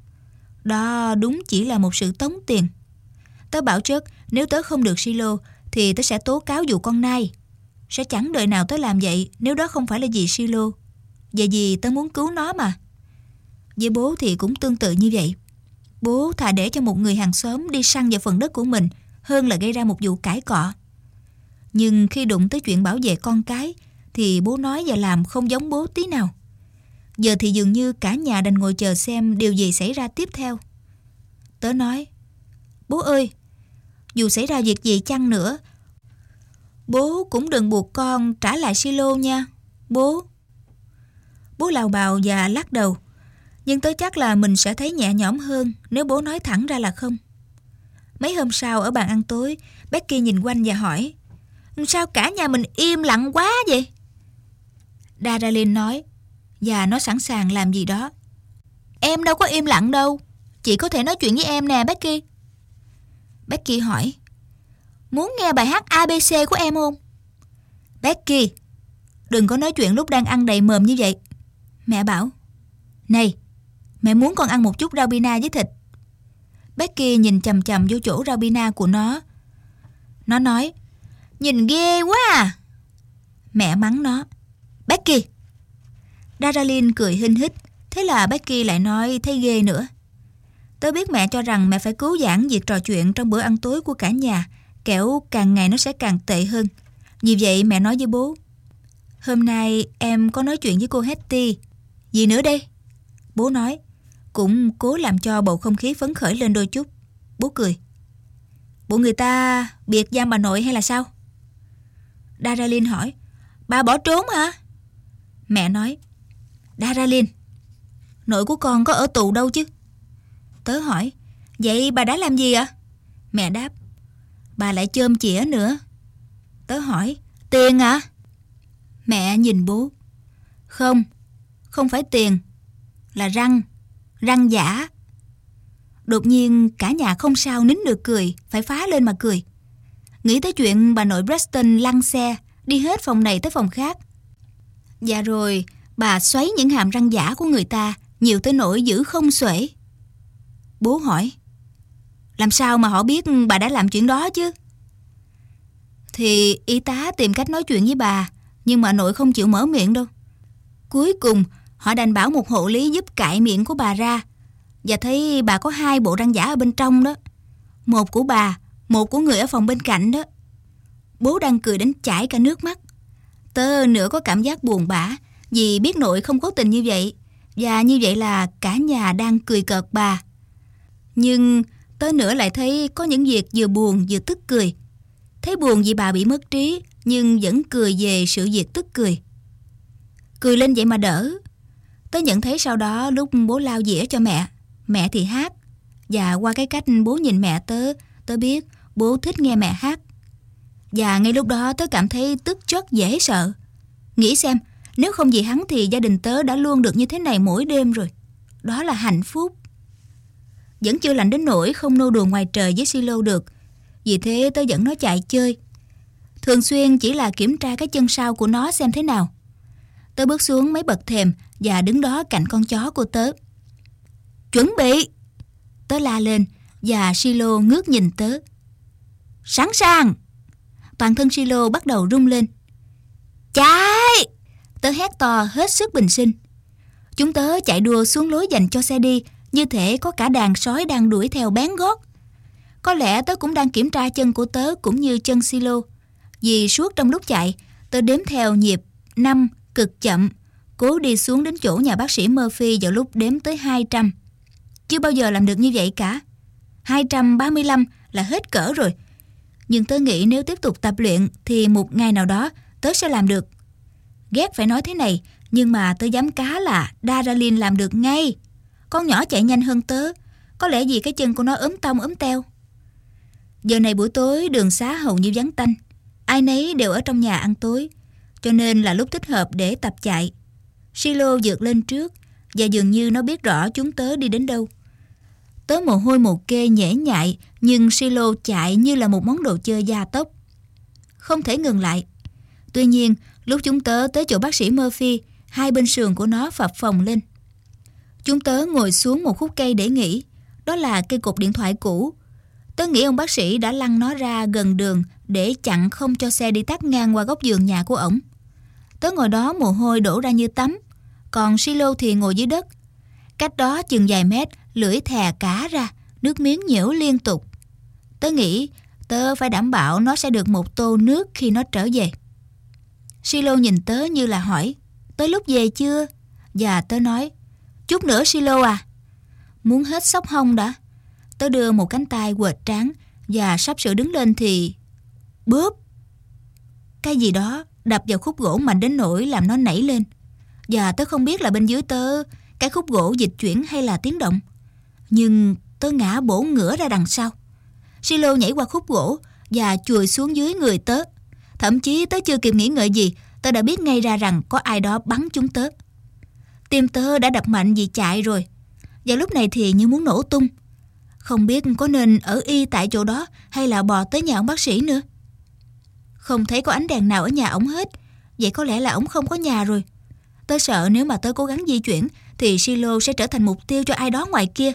Đó đúng chỉ là một sự tống tiền. Tớ bảo Chuck nếu tớ không được Silo thì tớ sẽ tố cáo vụ con nai. Sẽ chẳng đời nào tớ làm vậy nếu đó không phải là vì Silo. Vậy vì tớ muốn cứu nó mà. Với bố thì cũng tương tự như vậy. Bố thà để cho một người hàng xóm đi săn vào phần đất của mình hơn là gây ra một vụ cãi cọ. Nhưng khi đụng tới chuyện bảo vệ con cái thì bố nói và làm không giống bố tí nào. Giờ thì dường như cả nhà đành ngồi chờ xem điều gì xảy ra tiếp theo. Tớ nói, bố ơi, dù xảy ra việc gì chăng nữa, bố cũng đừng buộc con trả lại Silo nha, bố. Bố lào bào và lắc đầu. Nhưng tớ chắc là mình sẽ thấy nhẹ nhõm hơn nếu bố nói thẳng ra là không. Mấy hôm sau ở bàn ăn tối, Becky nhìn quanh và hỏi, sao cả nhà mình im lặng quá vậy? Daralyn nói, và nó sẵn sàng làm gì đó. Em đâu có im lặng đâu. Chị có thể nói chuyện với em nè, Becky. Becky hỏi, muốn nghe bài hát ABC của em không? Becky, đừng có nói chuyện lúc đang ăn đầy mồm như vậy. Mẹ bảo, này, mẹ muốn con ăn một chút rau bina với thịt. Becky nhìn chằm chằm vô chỗ rau bina của nó. Nó nói, nhìn ghê quá à. Mẹ mắng nó, Becky. Daralyn cười hinh hít. Thế là Becky lại nói thấy ghê nữa. Tớ biết mẹ cho rằng mẹ phải cứu vãn việc trò chuyện trong bữa ăn tối của cả nhà, kẻo càng ngày nó sẽ càng tệ hơn. Vì vậy mẹ nói với bố: "Hôm nay em có nói chuyện với cô Hetty." "Gì nữa đây?" Bố nói, cũng cố làm cho bầu không khí phấn khởi lên đôi chút. Bố cười: "Bộ người ta biệt giam bà nội hay là sao?" Daralyn hỏi: "Bà bỏ trốn hả?" Mẹ nói: "Daralyn, nội của con có ở tù đâu chứ." Tớ hỏi: "Vậy bà đã làm gì ạ?" Mẹ đáp: "Bà lại chôm chĩa nữa." Tớ hỏi: "Tiền à?" Mẹ nhìn bố: Không, không phải tiền, là răng giả." Đột nhiên cả nhà không sao nín được cười, phải phá lên mà cười. Nghĩ tới chuyện bà nội Preston lăn xe, đi hết phòng này tới phòng khác. Và rồi bà xoáy những hàm răng giả của người ta, nhiều tới nỗi giữ không xuể. Bố hỏi: "Làm sao mà họ biết bà đã làm chuyện đó chứ?" Thì y tá tìm cách nói chuyện với bà, nhưng mà nội không chịu mở miệng đâu. Cuối cùng họ đành bảo một hộ lý giúp cạy miệng của bà ra, và thấy bà có 2 bộ răng giả ở bên trong đó. Một của bà, một của người ở phòng bên cạnh đó. Bố đang cười đến chảy cả nước mắt. Tớ nửa có cảm giác buồn bã vì biết nội không cố tình như vậy, và như vậy là cả nhà đang cười cợt bà. Nhưng tớ nửa lại thấy có những việc vừa buồn vừa tức cười. Thấy buồn vì bà bị mất trí, nhưng vẫn cười về sự việc tức cười. Cười lên vậy mà đỡ. Tớ nhận thấy sau đó lúc bố lau dĩa cho mẹ thì hát. Và qua cái cách bố nhìn mẹ tớ biết bố thích nghe mẹ hát. Và ngay lúc đó tớ cảm thấy tức chất dễ sợ. Nghĩ xem, nếu không vì hắn thì gia đình tớ đã luôn được như thế này mỗi đêm rồi. Đó là hạnh phúc. Vẫn chưa lạnh đến nỗi không nô đùa ngoài trời với Silo được. Vì thế tớ dẫn nó chạy chơi. Thường xuyên chỉ là kiểm tra cái chân sau của nó xem thế nào. Tớ bước xuống mấy bậc thềm và đứng đó cạnh con chó của tớ. "Chuẩn bị!" Tớ la lên và Silo ngước nhìn tớ. "Sẵn sàng!" Toàn thân Silo bắt đầu rung lên. "Chạy!" Tớ hét to hết sức bình sinh. Chúng tớ chạy đua xuống lối dành cho xe đi, như thể có cả đàn sói đang đuổi theo bén gót. Có lẽ tớ cũng đang kiểm tra chân của tớ cũng như chân Silo, vì suốt trong lúc chạy, tớ đếm theo nhịp 5 cực chậm, cố đi xuống đến chỗ nhà bác sĩ Murphy vào lúc đếm tới 200. Chưa bao giờ làm được như vậy cả. 235 là hết cỡ rồi. Nhưng tớ nghĩ nếu tiếp tục tập luyện thì một ngày nào đó tớ sẽ làm được. Ghét phải nói thế này, nhưng mà tớ dám cá là Daralyn làm được ngay. Con nhỏ chạy nhanh hơn tớ, có lẽ vì cái chân của nó ốm tông ốm teo. Giờ này buổi tối đường xá hầu như vắng tanh, ai nấy đều ở trong nhà ăn tối, cho nên là lúc thích hợp để tập chạy. Silo vượt lên trước và dường như nó biết rõ chúng tớ đi đến đâu. Tớ mồ hôi mồ kê nhễ nhại, nhưng Silo chạy như là một món đồ chơi gia tốc, không thể ngừng lại. Tuy nhiên, lúc chúng tớ tới chỗ bác sĩ Murphy, hai bên sườn của nó phập phồng lên. Chúng tớ ngồi xuống một khúc cây để nghỉ. Đó là cây cột điện thoại cũ. Tớ nghĩ ông bác sĩ đã lăn nó ra gần đường để chặn không cho xe đi tắt ngang qua góc vườn nhà của ổng. Tớ ngồi đó mồ hôi đổ ra như tắm, còn Silo thì ngồi dưới đất. Cách đó chừng vài mét, lưỡi thè cá ra, nước miếng nhiễu liên tục. Tớ nghĩ tớ phải đảm bảo nó sẽ được một tô nước khi nó trở về. Silo nhìn tớ như là hỏi: "Tới lúc về chưa?" Và tớ nói: "Chút nữa Silo à." Muốn hết xốc hông đã. Tớ đưa một cánh tay quệt trán và sắp sửa đứng lên thì bóp, cái gì đó đập vào khúc gỗ mạnh đến nỗi làm nó nảy lên. Và tớ không biết là bên dưới tớ cái khúc gỗ dịch chuyển hay là tiếng động. Nhưng tớ ngã bổ ngửa ra đằng sau. Silo nhảy qua khúc gỗ và chùi xuống dưới người tớ. Thậm chí tớ chưa kịp nghĩ ngợi gì, tớ đã biết ngay ra rằng có ai đó bắn chúng tớ. Tim tớ đã đập mạnh vì chạy rồi. Và lúc này thì như muốn nổ tung. Không biết có nên ở y tại chỗ đó hay là bò tới nhà ông bác sĩ nữa. Không thấy có ánh đèn nào ở nhà ổng hết. Vậy có lẽ là ổng không có nhà rồi. Tớ sợ nếu mà tớ cố gắng di chuyển thì Silo sẽ trở thành mục tiêu cho ai đó ngoài kia.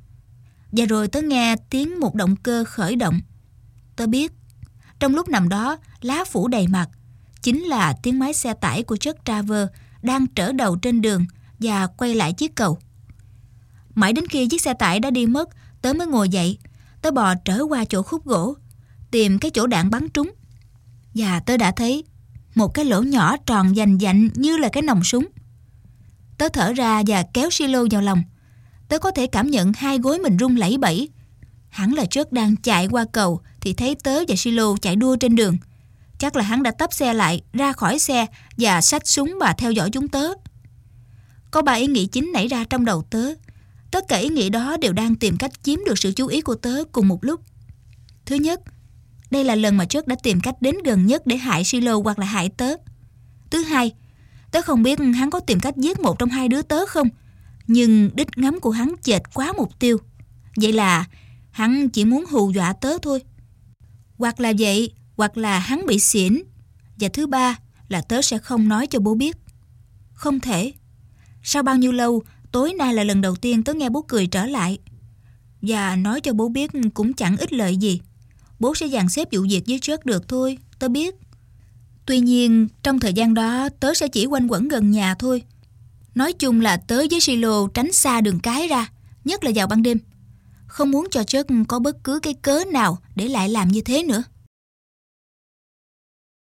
Và rồi tớ nghe tiếng một động cơ khởi động. Tớ biết trong lúc nằm đó lá phủ đầy mặt chính là tiếng máy xe tải của Chuck Travers đang trở đầu trên đường và quay lại chiếc cầu. Mãi đến khi chiếc xe tải đã đi mất, tớ mới ngồi dậy. Tớ bò trở qua chỗ khúc gỗ, tìm cái chỗ đạn bắn trúng. Và tớ đã thấy một cái lỗ nhỏ tròn vành vạnh như là cái nòng súng. Tớ thở ra và kéo Silo vào lòng. Tớ có thể cảm nhận hai gối mình run lẩy bẩy. Hẳn là Trớt đang chạy qua cầu thì thấy tớ và Silo chạy đua trên đường. Chắc là hắn đã tấp xe lại, ra khỏi xe và xách súng và theo dõi chúng tớ. Có 3 ý nghĩ chính nảy ra trong đầu tớ. Tất cả ý nghĩ đó đều đang tìm cách chiếm được sự chú ý của tớ cùng một lúc. Thứ nhất, đây là lần mà Trớt đã tìm cách đến gần nhất để hại Silo hoặc là hại tớ. Thứ hai, tớ không biết hắn có tìm cách giết một trong hai đứa tớ không, nhưng đích ngắm của hắn chệch quá mục tiêu. Vậy là hắn chỉ muốn hù dọa tớ thôi. Hoặc là vậy, hoặc là hắn bị xỉn. Và thứ ba là tớ sẽ không nói cho bố biết. Không thể. Sau bao nhiêu lâu, tối nay là lần đầu tiên tớ nghe bố cười trở lại. Và nói cho bố biết cũng chẳng ích lợi gì. Bố sẽ dàn xếp vụ việc với Trớt được thôi, tớ biết. Tuy nhiên, trong thời gian đó tớ sẽ chỉ quanh quẩn gần nhà thôi. Nói chung là tớ với Silo tránh xa đường cái ra, nhất là vào ban đêm. Không muốn cho Trớt có bất cứ cái cớ nào để lại làm như thế nữa.